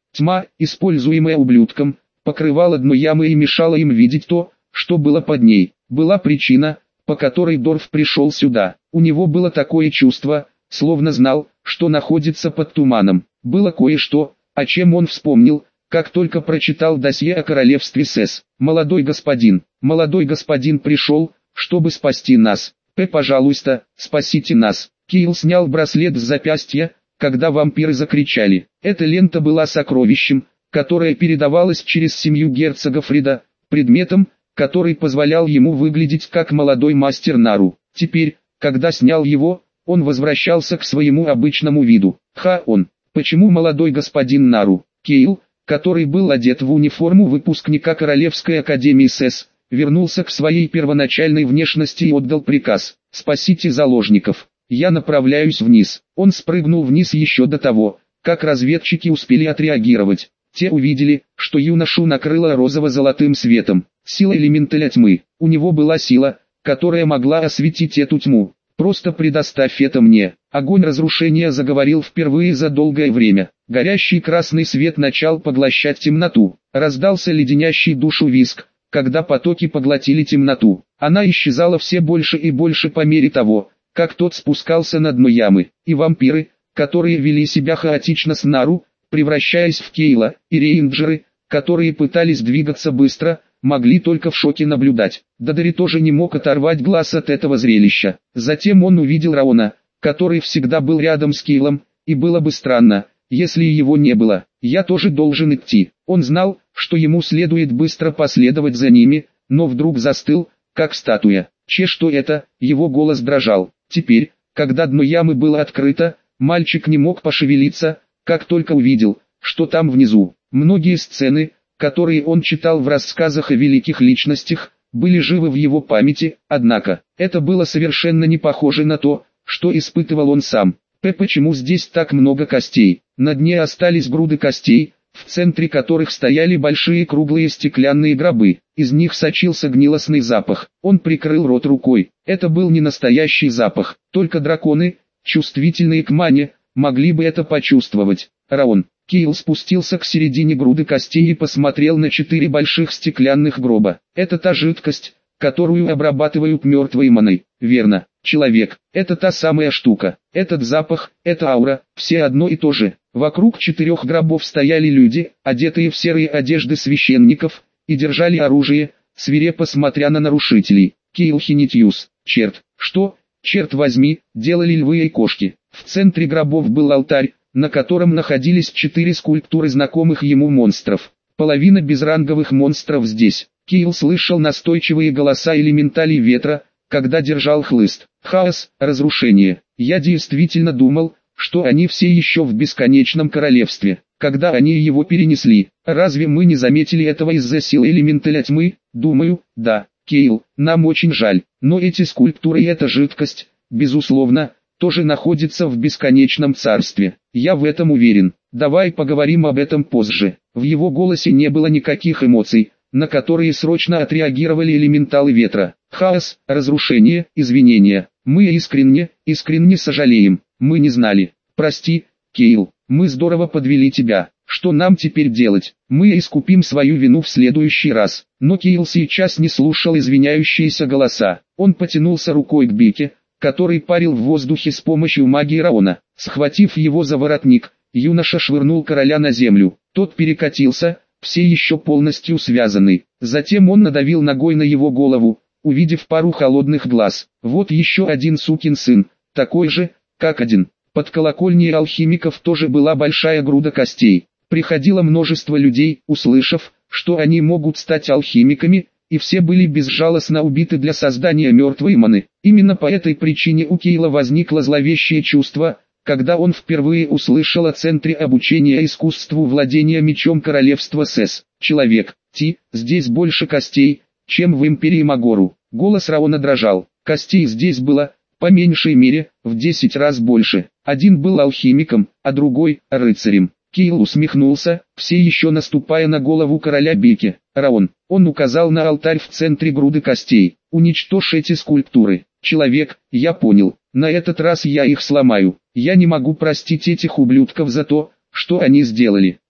Тьма, используемая ублюдком, покрывала дно ямы и мешала им видеть то, что было под ней. Была причина, по которой Дорф пришел сюда. У него было такое чувство, словно знал, что находится под туманом. Было кое-что, о чем он вспомнил, как только прочитал досье о королевстве СЭС. «Молодой господин, молодой господин пришел, чтобы спасти нас. П, пожалуйста, спасите нас». Кейл снял браслет с запястья, когда вампиры закричали. Эта лента была сокровищем, которое передавалось через семью герцога Фрида, предметом, который позволял ему выглядеть как молодой мастер Нару. Теперь, когда снял его, он возвращался к своему обычному виду. Ха он, почему молодой господин Нару? Кейл, который был одет в униформу выпускника Королевской академии СЭС, вернулся к своей первоначальной внешности и отдал приказ: «Спасите заложников, я направляюсь вниз». Он спрыгнул вниз еще до того, как разведчики успели отреагировать. Те увидели, что юношу накрыло розово-золотым светом. Сила элементаля тьмы. У него была сила, которая могла осветить эту тьму. «Просто предоставь это мне». Огонь разрушения заговорил впервые за долгое время. Горящий красный свет начал поглощать темноту. Раздался леденящий душу визг, когда потоки поглотили темноту. Она исчезала все больше и больше по мере того, как тот спускался на дно ямы. И вампиры, которые вели себя хаотично с Нару, превращаясь в Кейла, и рейнджеры, которые пытались двигаться быстро, могли только в шоке наблюдать. Додери тоже не мог оторвать глаз от этого зрелища. Затем он увидел Раона, который всегда был рядом с Кейлом, и было бы странно, если его не было. «Я тоже должен идти». Он знал, что ему следует быстро последовать за ними, но вдруг застыл, как статуя. «Че, что это?» Его голос дрожал. Теперь, когда дно ямы было открыто, мальчик не мог пошевелиться, как только увидел, что там внизу. Многие сцены, которые он читал в рассказах о великих личностях, были живы в его памяти, однако, это было совершенно не похоже на то, что испытывал он сам. П. Почему здесь так много костей? На дне остались груды костей, в центре которых стояли большие круглые стеклянные гробы. Из них сочился гнилостный запах. Он прикрыл рот рукой. Это был не настоящий запах. Только драконы, чувствительные к мане, могли бы это почувствовать. Раон. Кейл спустился к середине груды костей и посмотрел на четыре больших стеклянных гроба. Это та жидкость, которую обрабатывают мертвой маной. Верно, человек, это та самая штука. Этот запах, эта аура, все одно и то же. Вокруг четырех гробов стояли люди, одетые в серые одежды священников, и держали оружие, свирепо смотря на нарушителей. Кейл Хинитьюс. Черт, что, черт возьми, делали львы и кошки. В центре гробов был алтарь, на котором находились четыре скульптуры знакомых ему монстров. Половина безранговых монстров здесь. Кейл слышал настойчивые голоса элементалей ветра, когда держал хлыст. Хаос, разрушение. Я действительно думал, что они все еще в бесконечном королевстве, когда они его перенесли. Разве мы не заметили этого из-за силы элементаля тьмы? Думаю, да. Кейл, нам очень жаль, но эти скульптуры и эта жидкость, безусловно, тоже находятся в бесконечном царстве. Я в этом уверен. Давай поговорим об этом позже. В его голосе не было никаких эмоций, на которые срочно отреагировали элементалы ветра. Хаос, разрушение, извинения. Мы искренне, искренне сожалеем. Мы не знали. Прости, Кейл, мы здорово подвели тебя. Что нам теперь делать? Мы искупим свою вину в следующий раз. Но Кейл сейчас не слушал извиняющиеся голоса. Он потянулся рукой к Бике, который парил в воздухе с помощью магии Раона. Схватив его за воротник, юноша швырнул короля на землю. Тот перекатился, все еще полностью связанный. Затем он надавил ногой на его голову, увидев пару холодных глаз. Вот еще один сукин сын, такой же, как один. Под колокольней алхимиков тоже была большая груда костей. Приходило множество людей, услышав, что они могут стать алхимиками, и все были безжалостно убиты для создания мертвой маны. Именно по этой причине у Кейла возникло зловещее чувство, когда он впервые услышал о центре обучения искусству владения мечом королевства СЭС. Человек, Ти, здесь больше костей, чем в империи Магору. Голос Раона дрожал. Костей здесь было, по меньшей мере, в десять раз больше. Один был алхимиком, а другой – рыцарем. Кейл усмехнулся, все еще наступая на голову короля Бики. Раон, он указал на алтарь в центре груды костей. Уничтожь эти скульптуры. Человек, я понял, на этот раз я их сломаю. Я не могу простить этих ублюдков за то, что они сделали.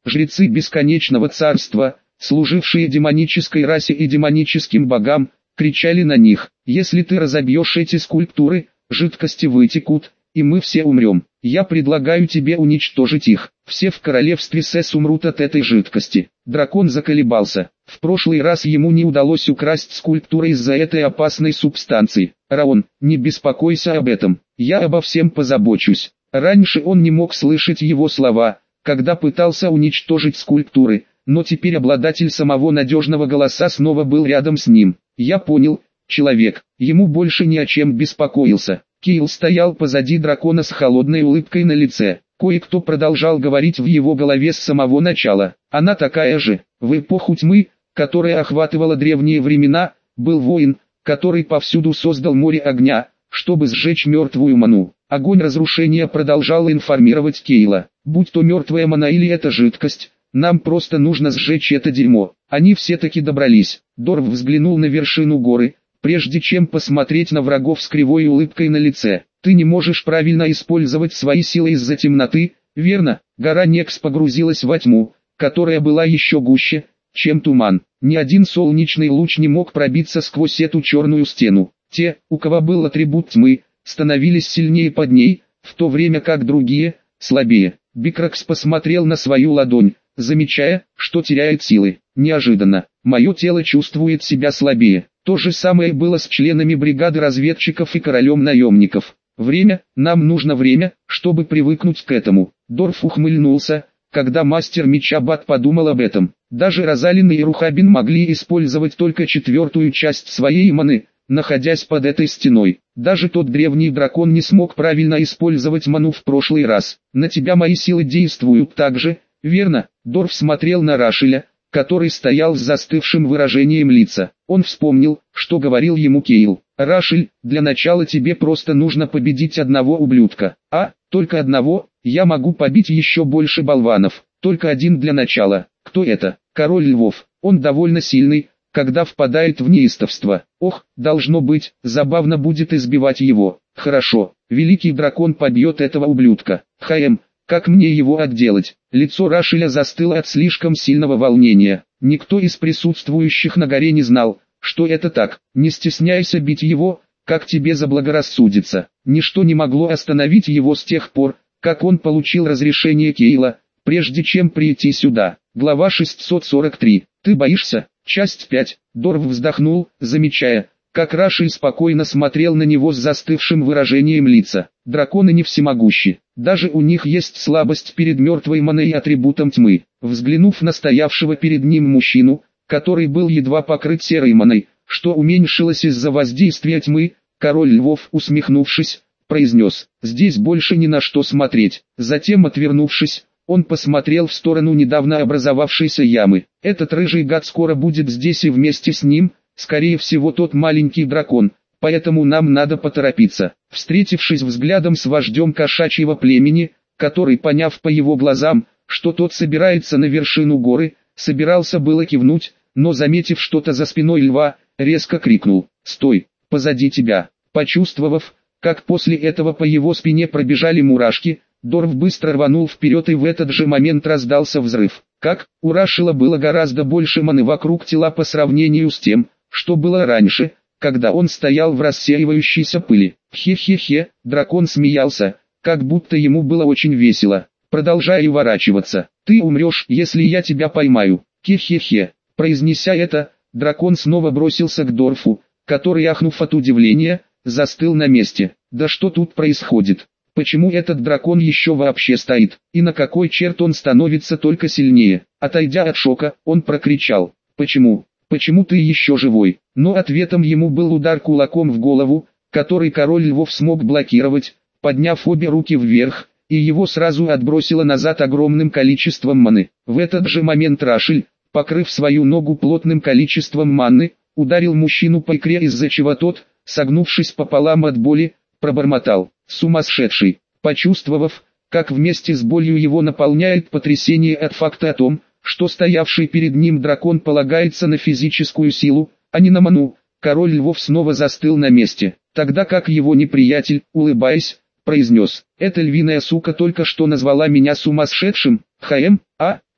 жрецы бесконечного царства, служившие демонической расе и демоническим богам, кричали на них: «Если ты разобьешь эти скульптуры, жидкости вытекут, и мы все умрем. Я предлагаю тебе уничтожить их. Все в королевстве Сэс умрут от этой жидкости». Дракон заколебался. В прошлый раз ему не удалось украсть скульптуры из-за этой опасной субстанции. «Раон, не беспокойся об этом, я обо всем позабочусь». Раньше он не мог слышать его слова, когда пытался уничтожить скульптуры, но теперь обладатель самого надежного голоса снова был рядом с ним. «Я понял, человек». Ему больше ни о чем беспокоился. Кейл стоял позади дракона с холодной улыбкой на лице. Кое-кто продолжал говорить в его голове с самого начала. Она такая же. В эпоху тьмы, которая охватывала древние времена, был воин, который повсюду создал море огня, чтобы сжечь мертвую ману. Огонь разрушения продолжал информировать Кейла. Будь то мертвая мана или эта жидкость, нам просто нужно сжечь это дерьмо. Они все-таки добрались. Дорв взглянул на вершину горы, прежде чем посмотреть на врагов с кривой улыбкой на лице. «Ты не можешь правильно использовать свои силы из-за темноты, верно?» Гора Некс погрузилась во тьму, которая была еще гуще, чем туман. Ни один солнечный луч не мог пробиться сквозь эту черную стену. Те, у кого был атрибут тьмы, становились сильнее под ней, в то время как другие – слабее. Бикракс посмотрел на свою ладонь, замечая, что теряет силы. Неожиданно, мое тело чувствует себя слабее. То же самое было с членами бригады разведчиков и королем наемников. Время, нам нужно время, чтобы привыкнуть к этому. Дорф ухмыльнулся, когда мастер меча Бат подумал об этом. Даже Розалин и Рухабин могли использовать только четвертую часть своей маны, находясь под этой стеной. Даже тот древний дракон не смог правильно использовать ману в прошлый раз. На тебя мои силы действуют так же, верно? Дорф смотрел на Рашеля, который стоял с застывшим выражением лица. Он вспомнил, что говорил ему Кейл. «Рашель, для начала тебе просто нужно победить одного ублюдка». «А, только одного? Я могу побить еще больше болванов. Только один для начала». «Кто это?» «Король львов. Он довольно сильный, когда впадает в неистовство. Ох, должно быть, забавно будет избивать его». «Хорошо, великий дракон побьет этого ублюдка. Хм, как мне его отделать?» Лицо Рашеля застыло от слишком сильного волнения. Никто из присутствующих на горе не знал, что это так. «Не стесняйся бить его, как тебе заблагорассудится». Ничто не могло остановить его с тех пор, как он получил разрешение Кейла, прежде чем прийти сюда. Глава шестьсот сорок три. «Ты боишься?» Часть пять. Дорв вздохнул, замечая, как Рашель спокойно смотрел на него с застывшим выражением лица. Драконы не всемогущи. Даже у них есть слабость перед мертвой маной и атрибутом тьмы. Взглянув на стоявшего перед ним мужчину, который был едва покрыт серой маной, что уменьшилось из-за воздействия тьмы, король львов, усмехнувшись, произнес: «Здесь больше ни на что смотреть». Затем, отвернувшись, он посмотрел в сторону недавно образовавшейся ямы. «Этот рыжий гад скоро будет здесь, и вместе с ним, скорее всего, тот маленький дракон, поэтому нам надо поторопиться». Встретившись взглядом с вождем кошачьего племени, который, поняв по его глазам, что тот собирается на вершину горы, собирался было кивнуть, но, заметив что-то за спиной льва, резко крикнул: «Стой, позади тебя!». Почувствовав, как после этого по его спине пробежали мурашки, Дорв быстро рванул вперед, и в этот же момент раздался взрыв. Как, у Рашела было гораздо больше маны вокруг тела по сравнению с тем, что было раньше, когда он стоял в рассеивающейся пыли. Хе-хе-хе, дракон смеялся, как будто ему было очень весело. «Продолжай уворачиваться, ты умрешь, если я тебя поймаю». Хе-хе-хе. Произнеся это, дракон снова бросился к Дорфу, который, ахнув от удивления, застыл на месте. «Да что тут происходит? Почему этот дракон еще вообще стоит, и на какой черт он становится только сильнее?» Отойдя от шока, он прокричал: «Почему? Почему ты еще живой?» Но ответом ему был удар кулаком в голову, который король львов смог блокировать, подняв обе руки вверх, и его сразу отбросило назад огромным количеством маны. В этот же момент Рашель, покрыв свою ногу плотным количеством маны, ударил мужчину по икре, из-за чего тот, согнувшись пополам от боли, пробормотал: «Сумасшедший!». Почувствовав, как вместе с болью его наполняет потрясение от факта о том, что стоявший перед ним дракон полагается на физическую силу, а не на ману, король львов снова застыл на месте, тогда как его неприятель, улыбаясь, произнес: «Эта львиная сука только что назвала меня сумасшедшим. Хм, а,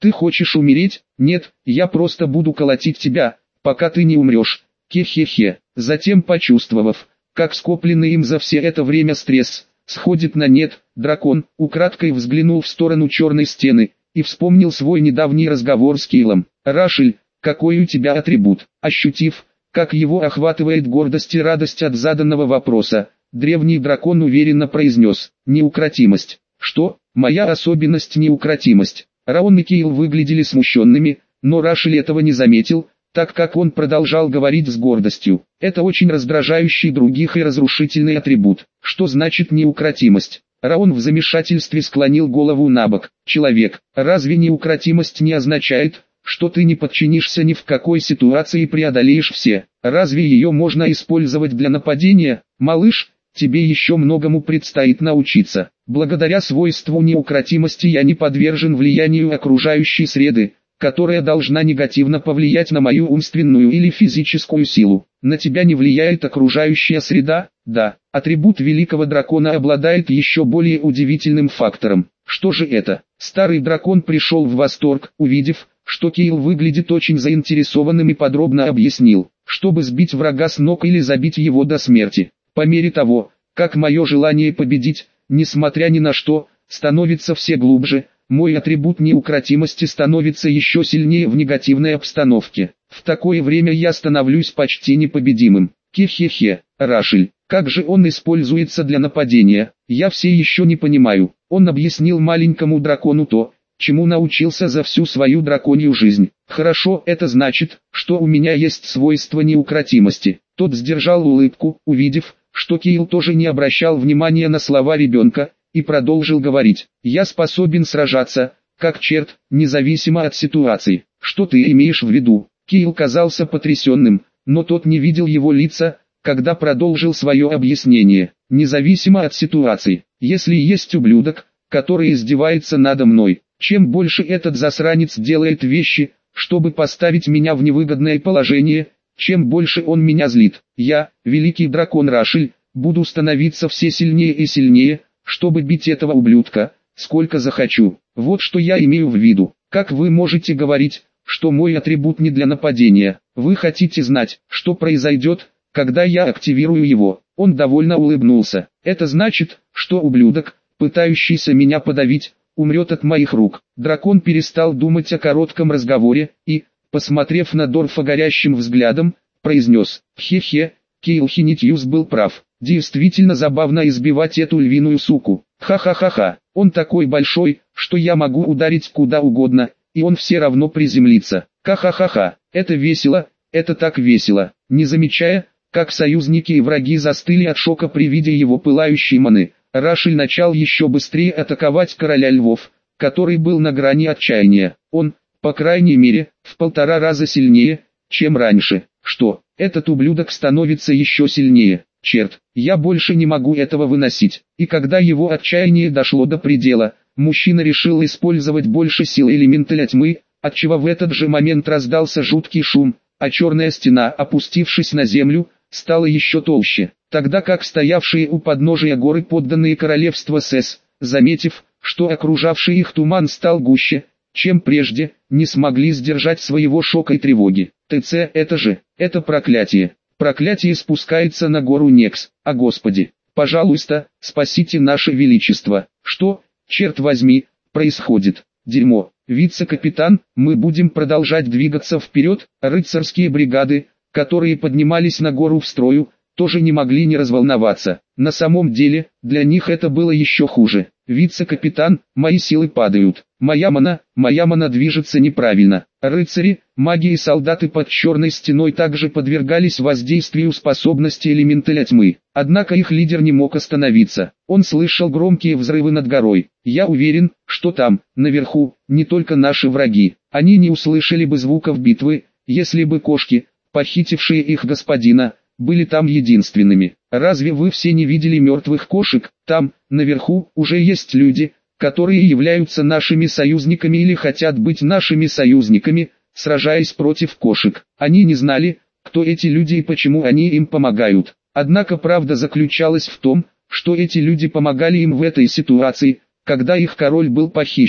Ты хочешь умереть? Нет, я просто буду колотить тебя, пока ты не умрешь. Хе-хе-хе. Затем, почувствовав, как скопленный им за все это время стресс сходит на нет, дракон украдкой взглянул в сторону черной стены и вспомнил свой недавний разговор с Кейлом. «Рашель, какой у тебя атрибут?» Ощутив, как его охватывает гордость и радость от заданного вопроса, древний дракон уверенно произнес: «Неукротимость». «Что? Моя особенность неукротимость?» Раон и Кейл выглядели смущенными, но Рашель этого не заметил, так как он продолжал говорить с гордостью. «Это очень раздражающий других и разрушительный атрибут». «Что значит неукротимость?» Раон в замешательстве склонил голову набок. «Человек, разве неукротимость не означает, что ты не подчинишься ни в какой ситуации и преодолеешь все? Разве ее можно использовать для нападения? Малыш, тебе еще многому предстоит научиться. Благодаря свойству неукротимости я не подвержен влиянию окружающей среды, которая должна негативно повлиять на мою умственную или физическую силу. На тебя не влияет окружающая среда?» Да, атрибут великого дракона обладает еще более удивительным фактором. Что же это? Старый дракон пришел в восторг, увидев, что Кейл выглядит очень заинтересованным, и подробно объяснил: чтобы сбить врага с ног или забить его до смерти. По мере того, как мое желание победить, несмотря ни на что, становится все глубже, мой атрибут неукротимости становится еще сильнее в негативной обстановке. В такое время я становлюсь почти непобедимым. Хе-хе-хе. Рашель, как же он используется для нападения? Я все еще не понимаю. Он объяснил маленькому дракону то, чему научился за всю свою драконью жизнь. Хорошо, это значит, что у меня есть свойство неукротимости. Тот сдержал улыбку, увидев, что Кейл тоже не обращал внимания на слова ребенка, и продолжил говорить: «Я способен сражаться, как черт, независимо от ситуации». «Что ты имеешь в виду?» Кейл казался потрясенным, но тот не видел его лица, когда продолжил свое объяснение. «Независимо от ситуации, если есть ублюдок, который издевается надо мной, чем больше этот засранец делает вещи, чтобы поставить меня в невыгодное положение, чем больше он меня злит, я, великий дракон Рашель, буду становиться все сильнее и сильнее, чтобы бить этого ублюдка, сколько захочу. Вот что я имею в виду. Как вы можете говорить, что мой атрибут не для нападения? Вы хотите знать, что произойдет, когда я активирую его?» Он довольно улыбнулся. «Это значит, что ублюдок, пытающийся меня подавить, умрет от моих рук». Дракон перестал думать о коротком разговоре и, посмотрев на Дорфа горящим взглядом, произнес: «Хе-хе, Кейл Хинитьюс был прав. Действительно забавно избивать эту львиную суку. Ха-ха-ха-ха, он такой большой, что я могу ударить куда угодно, и он все равно приземлится. Ха-ха-ха-ха, это весело, это так весело». Не замечая, как союзники и враги застыли от шока при виде его пылающей маны, Рашель начал еще быстрее атаковать короля львов, который был на грани отчаяния. Он, по крайней мере, в полтора раза сильнее, чем раньше. Что, этот ублюдок становится еще сильнее? Черт, я больше не могу этого выносить. И когда его отчаяние дошло до предела, мужчина решил использовать больше сил элементаля тьмы, отчего в этот же момент раздался жуткий шум, а черная стена, опустившись на землю, стала еще толще. Тогда как стоявшие у подножия горы подданные королевства Сэс, заметив, что окружавший их туман стал гуще, чем прежде, не смогли сдержать своего шока и тревоги. ТЦ, это же, это проклятие. Проклятие спускается на гору Некс. О Господи, пожалуйста, спасите наше величество. Что, черт возьми, происходит? Дерьмо. Вице-капитан, мы будем продолжать двигаться вперед. Рыцарские бригады, которые поднимались на гору в строю, тоже не могли не разволноваться. На самом деле, для них это было еще хуже. «Вице-капитан, мои силы падают. Моя мана, моя мана движется неправильно». Рыцари, маги и солдаты под черной стеной также подвергались воздействию способности элементаля тьмы. Однако их лидер не мог остановиться. Он слышал громкие взрывы над горой. «Я уверен, что там, наверху, не только наши враги. Они не услышали бы звуков битвы, если бы кошки, похитившие их господина, были там единственными. Разве вы все не видели мертвых кошек? Там, наверху, уже есть люди, которые являются нашими союзниками или хотят быть нашими союзниками, сражаясь против кошек. Они не знали, кто эти люди и почему они им помогают. Однако правда заключалась в том, что эти люди помогали им в этой ситуации, когда их король был похищен.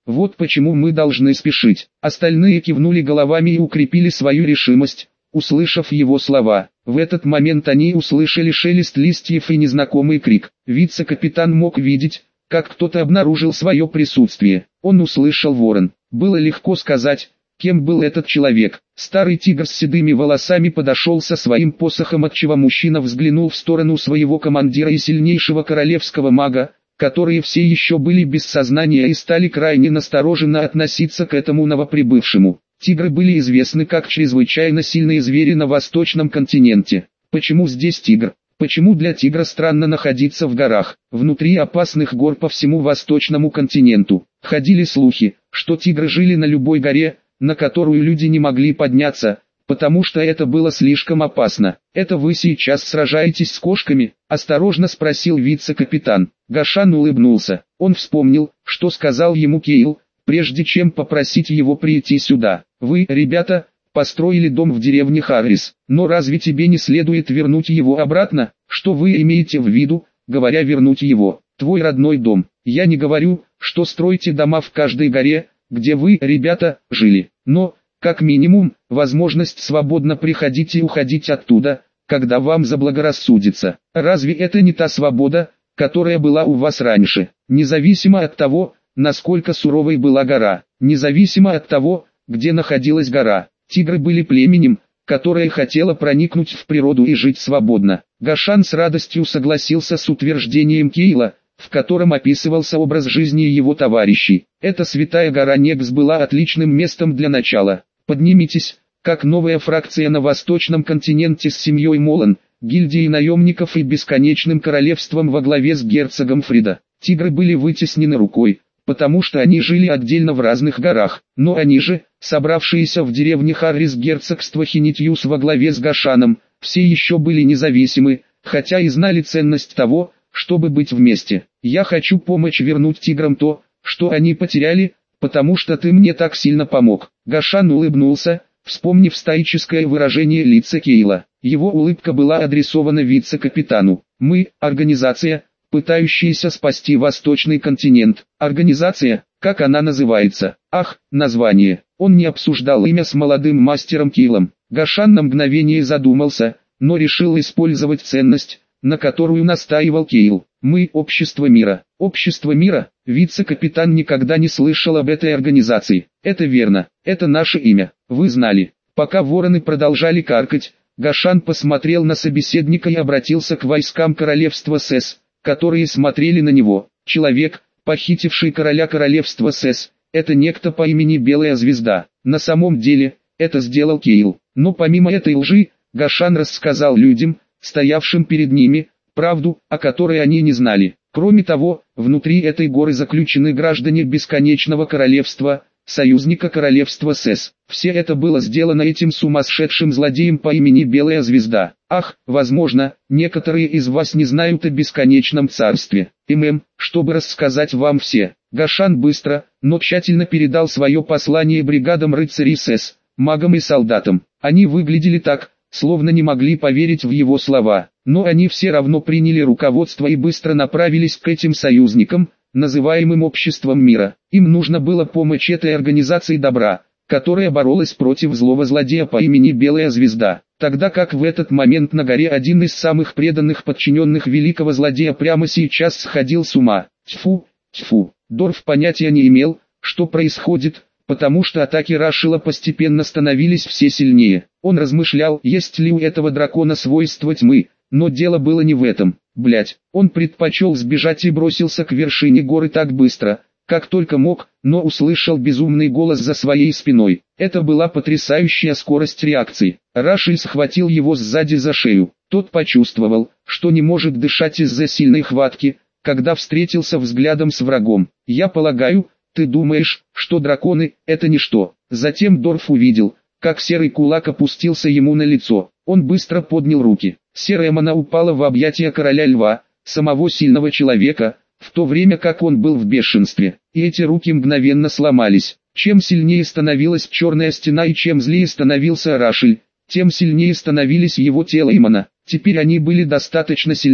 Вот почему мы должны спешить. Остальные кивнули головами и укрепили свою решимость, услышав его слова. В этот момент они услышали шелест листьев и незнакомый крик. Вице-капитан мог видеть, как кто-то обнаружил свое присутствие. Он услышал ворон. Было легко сказать, кем был этот человек. Старый тигр с седыми волосами подошел со своим посохом, отчего мужчина взглянул в сторону своего командира и сильнейшего королевского мага, которые все еще были без сознания и стали крайне настороженно относиться к этому новоприбывшему. Тигры были известны как чрезвычайно сильные звери на восточном континенте. Почему здесь тигр? Почему для тигра странно находиться в горах, внутри опасных гор по всему восточному континенту? Ходили слухи, что тигры жили на любой горе, на которую люди не могли подняться, потому что это было слишком опасно. «Это вы сейчас сражаетесь с кошками?» – осторожно спросил вице-капитан. Гашан улыбнулся. Он вспомнил, что сказал ему Кейл, прежде чем попросить его прийти сюда. «Вы, ребята, построили дом в деревне Харрис, но разве тебе не следует вернуть его обратно? Что вы имеете в виду, говоря вернуть его? Твой родной дом. Я не говорю, что стройте дома в каждой горе, где вы, ребята, жили, но, как минимум, возможность свободно приходить и уходить оттуда, когда вам заблагорассудится. Разве это не та свобода, которая была у вас раньше? Независимо от того, насколько суровой была гора, независимо от того, где находилась гора, тигры были племенем, которое хотело проникнуть в природу и жить свободно. Гашан с радостью согласился с утверждением Кейла, в котором описывался образ жизни его товарищей. Эта святая гора Некс была отличным местом для начала. Поднимитесь, как новая фракция на восточном континенте с семьей Молан, гильдией наемников и бесконечным королевством во главе с герцогом Фрида. Тигры были вытеснены рукой, потому что они жили отдельно в разных горах, но они же, собравшиеся в деревне Харрис герцогства Хинитьюс во главе с Гашаном, все еще были независимы, хотя и знали ценность того, чтобы быть вместе. Я хочу помочь вернуть тиграм то, что они потеряли, потому что ты мне так сильно помог. Гашан улыбнулся, вспомнив стоическое выражение лица Кейла. Его улыбка была адресована вице-капитану. Мы, организация, пытающаяся спасти восточный континент. Организация, как она называется? Ах, название. Он не обсуждал имя с молодым мастером Кейлом. Гашан на мгновение задумался, но решил использовать ценность, на которую настаивал Кейл. Мы – общество мира. Общество мира? Вице-капитан никогда не слышал об этой организации. Это верно, это наше имя. Вы знали. Пока вороны продолжали каркать, Гашан посмотрел на собеседника и обратился к войскам королевства Сэс, которые смотрели на него. Человек, похитивший короля королевства Сэс, это некто по имени Белая Звезда. На самом деле, это сделал Кейл. Но помимо этой лжи, Гашан рассказал людям, стоявшим перед ними, правду, о которой они не знали. Кроме того, внутри этой горы заключены граждане Бесконечного Королевства, союзника Королевства Сэс. Все это было сделано этим сумасшедшим злодеем по имени Белая Звезда. Ах, возможно, некоторые из вас не знают о Бесконечном Царстве. ММ, чтобы рассказать вам все. Гашан быстро, но тщательно передал свое послание бригадам рыцарей Сэс, магам и солдатам. Они выглядели так, словно не могли поверить в его слова, но они все равно приняли руководство и быстро направились к этим союзникам, называемым обществом мира. Им нужно было помочь этой организации добра, которая боролась против злого злодея по имени Белая Звезда, тогда как в этот момент на горе один из самых преданных подчиненных великого злодея прямо сейчас сходил с ума. Тьфу, тьфу, Дорф понятия не имел, что происходит, потому что атаки Рашила постепенно становились все сильнее. Он размышлял, есть ли у этого дракона свойства тьмы, но дело было не в этом. Блять, он предпочел сбежать и бросился к вершине горы так быстро, как только мог, но услышал безумный голос за своей спиной. Это была потрясающая скорость реакции. Рашиль схватил его сзади за шею. Тот почувствовал, что не может дышать из-за сильной хватки, когда встретился взглядом с врагом. «Я полагаю, ты думаешь, что драконы – это ничто». Затем Дорф увидел, как серый кулак опустился ему на лицо. Он быстро поднял руки. Серая мана упала в объятия короля льва, самого сильного человека, в то время как он был в бешенстве. И эти руки мгновенно сломались. Чем сильнее становилась черная стена и чем злее становился Рашиль, тем сильнее становились его тело и мана. Теперь они были достаточно сильны,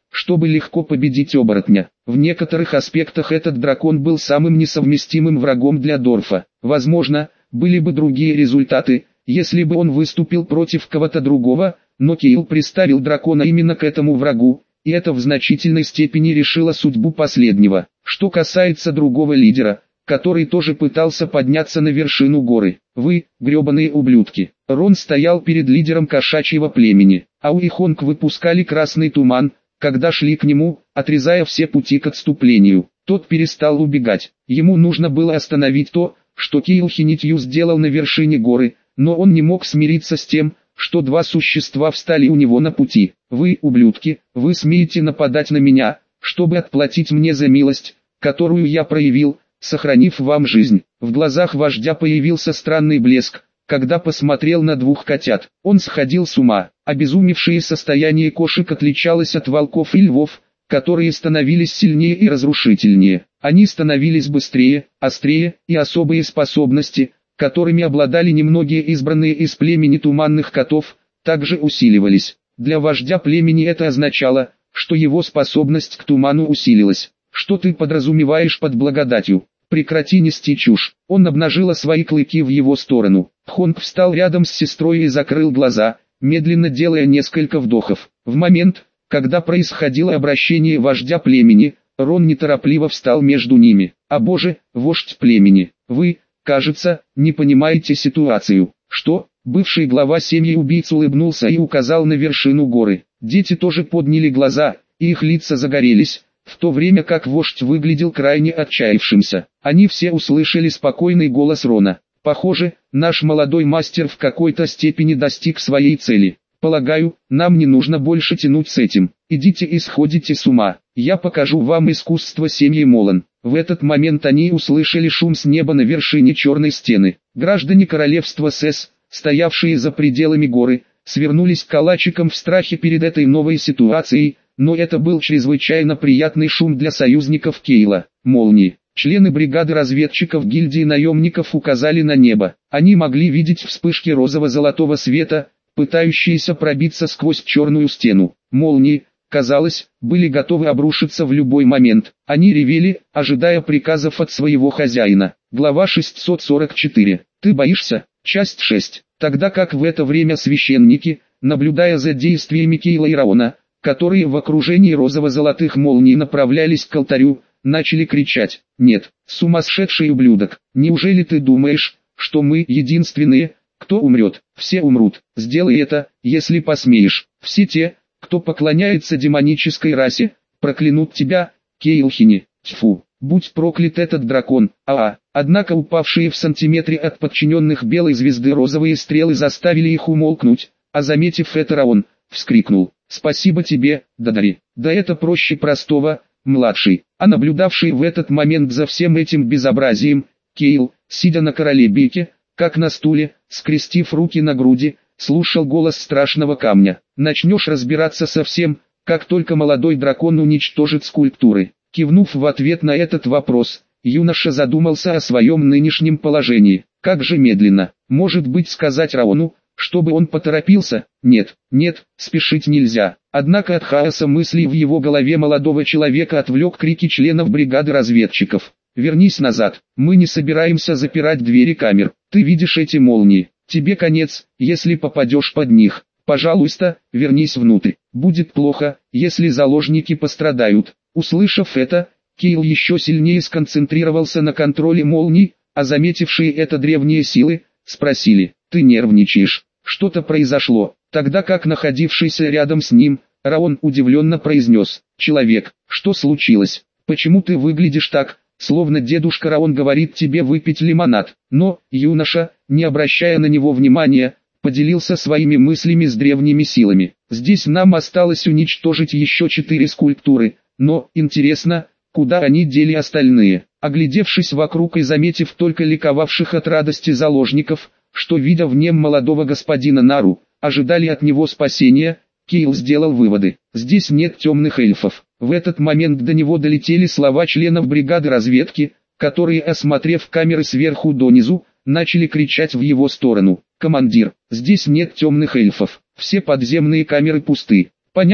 чтобы легко победить оборотня. В некоторых аспектах этот дракон был самым несовместимым врагом для Дорфа. Возможно, были бы другие результаты, если бы он выступил против кого-то другого, но Кейл приставил дракона именно к этому врагу, и это в значительной степени решило судьбу последнего. Что касается другого лидера, который тоже пытался подняться на вершину горы. Вы, гребаные ублюдки. Рон стоял перед лидером кошачьего племени. Ау и Хонг выпускали красный туман, когда шли к нему, отрезая все пути к отступлению. Тот перестал убегать. Ему нужно было остановить то, что Кейл Хинитью сделал на вершине горы, но он не мог смириться с тем, что два существа встали у него на пути. Вы, ублюдки, вы смеете нападать на меня, чтобы отплатить мне за милость, которую я проявил, сохранив вам жизнь. В глазах вождя появился странный блеск, когда посмотрел на двух котят. Он сходил с ума. Обезумевшее состояние кошек отличалось от волков и львов, которые становились сильнее и разрушительнее. Они становились быстрее, острее, и особые способности, которыми обладали немногие избранные из племени туманных котов, также усиливались. Для вождя племени это означало, что его способность к туману усилилась. Что ты подразумеваешь под благодатью? Прекрати нести чушь. Он обнажил свои клыки в его сторону. Хонг встал рядом с сестрой и закрыл глаза, медленно делая несколько вдохов. В момент, когда происходило обращение вождя племени, Рон неторопливо встал между ними. «О боже, вождь племени, вы, кажется, не понимаете ситуацию». «Что?» Бывший глава семьи убийц улыбнулся и указал на вершину горы. Дети тоже подняли глаза, и их лица загорелись, в то время как вождь выглядел крайне отчаявшимся. Они все услышали спокойный голос Рона. «Похоже, наш молодой мастер в какой-то степени достиг своей цели. Полагаю, нам не нужно больше тянуть с этим. Идите и сходите с ума. Я покажу вам искусство семьи Молан». В этот момент они услышали шум с неба на вершине черной стены. Граждане королевства Сэс, стоявшие за пределами горы, свернулись калачиком в страхе перед этой новой ситуацией, но это был чрезвычайно приятный шум для союзников Кейла. Молнии. Члены бригады разведчиков гильдии наемников указали на небо. Они могли видеть вспышки розово-золотого света, пытающиеся пробиться сквозь черную стену. Молнии, казалось, были готовы обрушиться в любой момент. Они ревели, ожидая приказов от своего хозяина. Глава шестьсот сорок четыре. Ты боишься? Часть шесть. Тогда как в это время священники, наблюдая за действиями Кейла и Раона, которые в окружении розово-золотых молний направлялись к алтарю, начали кричать: «Нет, сумасшедший ублюдок, неужели ты думаешь, что мы единственные, кто умрет? Все умрут, сделай это, если посмеешь. Все те, кто поклоняется демонической расе, проклянут тебя, Кейлхини. Тьфу, будь проклят этот дракон». А, однако упавшие в сантиметре от подчиненных белой звезды розовые стрелы заставили их умолкнуть, а заметив это Раон, вскрикнул: «Спасибо тебе, Дадари». Да это проще простого, младший. А наблюдавший в этот момент за всем этим безобразием, Кейл, сидя на короле-бике, как на стуле, скрестив руки на груди, слушал голос страшного камня. «Начнешь разбираться со всем, как только молодой дракон уничтожит скульптуры». Кивнув в ответ на этот вопрос, юноша задумался о своем нынешнем положении. Как же медленно, может быть, сказать Раону, чтобы он поторопился? Нет, нет, спешить нельзя. Однако от хаоса мыслей в его голове молодого человека отвлек крики членов бригады разведчиков. «Вернись назад, мы не собираемся запирать двери камер. Ты видишь эти молнии? Тебе конец, если попадешь под них. Пожалуйста, вернись внутрь. Будет плохо, если заложники пострадают». Услышав это, Кейл еще сильнее сконцентрировался на контроле молний, а заметившие это древние силы, спросили: «Ты нервничаешь? Что-то произошло?» Тогда как находившийся рядом с ним, Раон удивленно произнес: «Человек, что случилось? Почему ты выглядишь так, словно дедушка Раон говорит тебе выпить лимонад?» Но юноша, не обращая на него внимания, поделился своими мыслями с древними силами. «Здесь нам осталось уничтожить еще четыре скульптуры, но, интересно, куда они дели остальные?» Оглядевшись вокруг и заметив только ликовавших от радости заложников, что, видя в нем молодого господина Нару, ожидали от него спасения, Кейл сделал выводы. «Здесь нет темных эльфов». В этот момент до него долетели слова членов бригады разведки, которые, осмотрев камеры сверху донизу, начали кричать в его сторону: «Командир, здесь нет темных эльфов, все подземные камеры пусты». Поняв,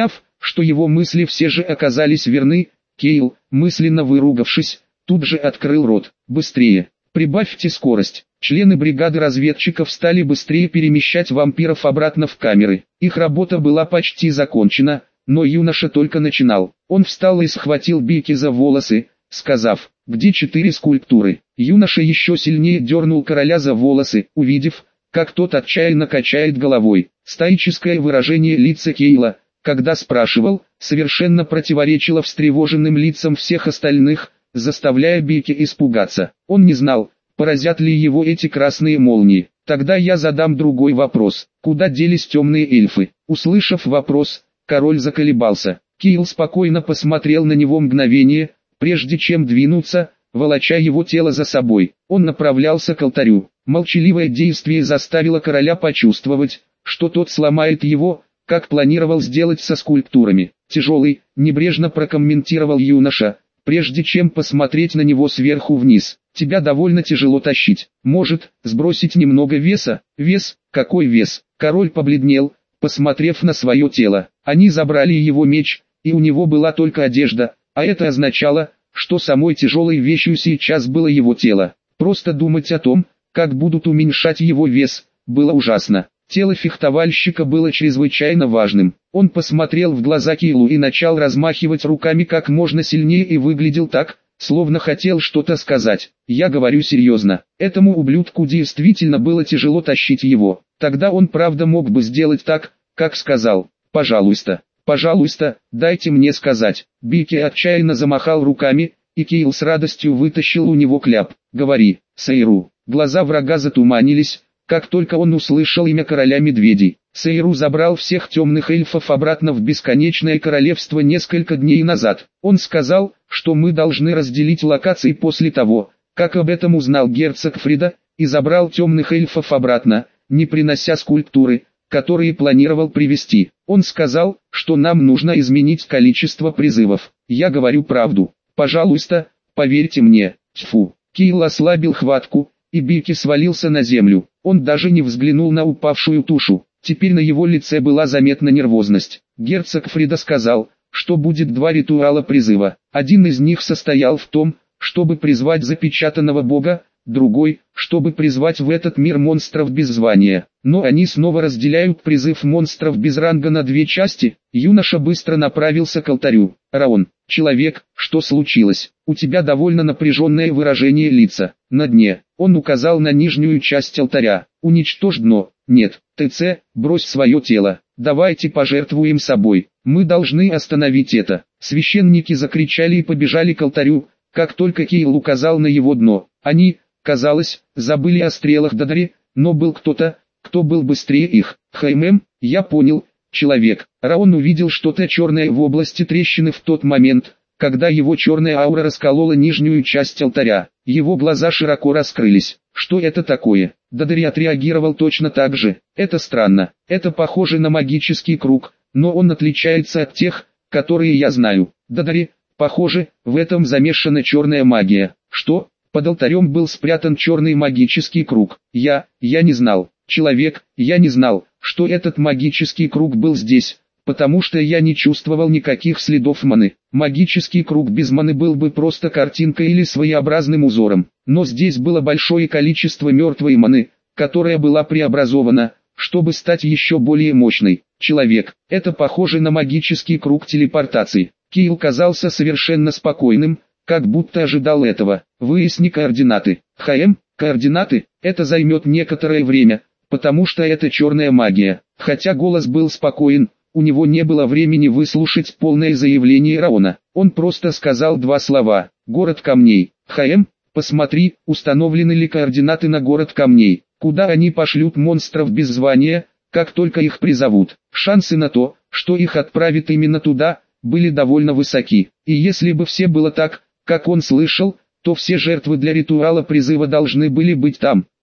что его мысли все же оказались верны. Кейл, мысленно выругавшись, тут же открыл рот. «Быстрее! Прибавьте скорость!» Члены бригады разведчиков стали быстрее перемещать вампиров обратно в камеры. Их работа была почти закончена, но юноша только начинал. Он встал и схватил Бики за волосы, сказав: «Где четыре скульптуры?» Юноша еще сильнее дернул короля за волосы, увидев, как тот отчаянно качает головой. Стоическое выражение лица Кейла, когда спрашивал, совершенно противоречило встревоженным лицам всех остальных, заставляя Бики испугаться. Он не знал, поразят ли его эти красные молнии. «Тогда я задам другой вопрос. Куда делись темные эльфы?» Услышав вопрос, король заколебался. Кейл спокойно посмотрел на него мгновение, прежде чем двинуться, волоча его тело за собой. Он направлялся к алтарю. Молчаливое действие заставило короля почувствовать, что тот сломает его, как планировал сделать со скульптурами. «Тяжелый», небрежно прокомментировал юноша, прежде чем посмотреть на него сверху вниз. «Тебя довольно тяжело тащить. Может, сбросить немного веса?» «Вес? Какой вес?» Король побледнел, посмотрев на свое тело. Они забрали его меч, и у него была только одежда, а это означало, что самой тяжелой вещью сейчас было его тело. Просто думать о том, как будут уменьшать его вес, было ужасно. Тело фехтовальщика было чрезвычайно важным. Он посмотрел в глаза Кейлу и начал размахивать руками как можно сильнее и выглядел так, словно хотел что-то сказать. «Я говорю серьезно, этому ублюдку действительно было тяжело тащить его. Тогда он правда мог бы сделать так, как сказал. Пожалуйста, пожалуйста, дайте мне сказать». Бики отчаянно замахал руками, и Кейл с радостью вытащил у него кляп. «Говори, Сейру». Глаза врага затуманились, как только он услышал имя короля медведей. Сейру забрал всех темных эльфов обратно в бесконечное королевство несколько дней назад. Он сказал, что мы должны разделить локации после того, как об этом узнал герцог Фрида, и забрал темных эльфов обратно, не принося скульптуры, которые планировал привезти. Он сказал, что нам нужно изменить количество призывов. Я говорю правду. Пожалуйста, поверьте мне. Тьфу. Кейл ослабил хватку, и Бики свалился на землю. Он даже не взглянул на упавшую тушу. Теперь на его лице была заметна нервозность. Герцог Фрида сказал, что будет два ритуала призыва. Один из них состоял в том, чтобы призвать запечатанного бога, другой, чтобы призвать в этот мир монстров без звания. Но они снова разделяют призыв монстров без ранга на две части. Юноша быстро направился к алтарю. «Раон, человек, что случилось? У тебя довольно напряженное выражение лица. На дне». Он указал на нижнюю часть алтаря. «Уничтожь дно». «Нет, ТЦ, брось свое тело. Давайте пожертвуем собой. Мы должны остановить это». Священники закричали и побежали к алтарю, как только Кейл указал на его дно. Они, казалось, забыли о стрелах Дадари, но был кто-то, кто был быстрее их. «Хаймем, я понял, человек». Раон увидел что-то черное в области трещины в тот момент, когда его черная аура расколола нижнюю часть алтаря. Его глаза широко раскрылись. «Что это такое?» Дадари отреагировал точно так же. «Это странно. Это похоже на магический круг, но он отличается от тех, которые я знаю. Дадари, похоже, в этом замешана черная магия». «Что?» Под алтарем был спрятан черный магический круг. «Я, я не знал. Человек, я не знал, что этот магический круг был здесь, потому что я не чувствовал никаких следов маны. Магический круг без маны был бы просто картинкой или своеобразным узором, но здесь было большое количество мертвой маны, которая была преобразована, чтобы стать еще более мощной. Человек, это похоже на магический круг телепортации». Кейл казался совершенно спокойным, как будто ожидал этого. «Выясни координаты». «ХМ, координаты, это займет некоторое время, потому что это черная магия». Хотя голос был спокоен, у него не было времени выслушать полное заявление Раона. Он просто сказал два слова: «Город камней». «ХМ, посмотри, установлены ли координаты на город камней. Куда они пошлют монстров без звания, как только их призовут?» Шансы на то, что их отправят именно туда, были довольно высоки. И если бы все было так, как он слышал, то все жертвы для ритуала призыва должны были быть там.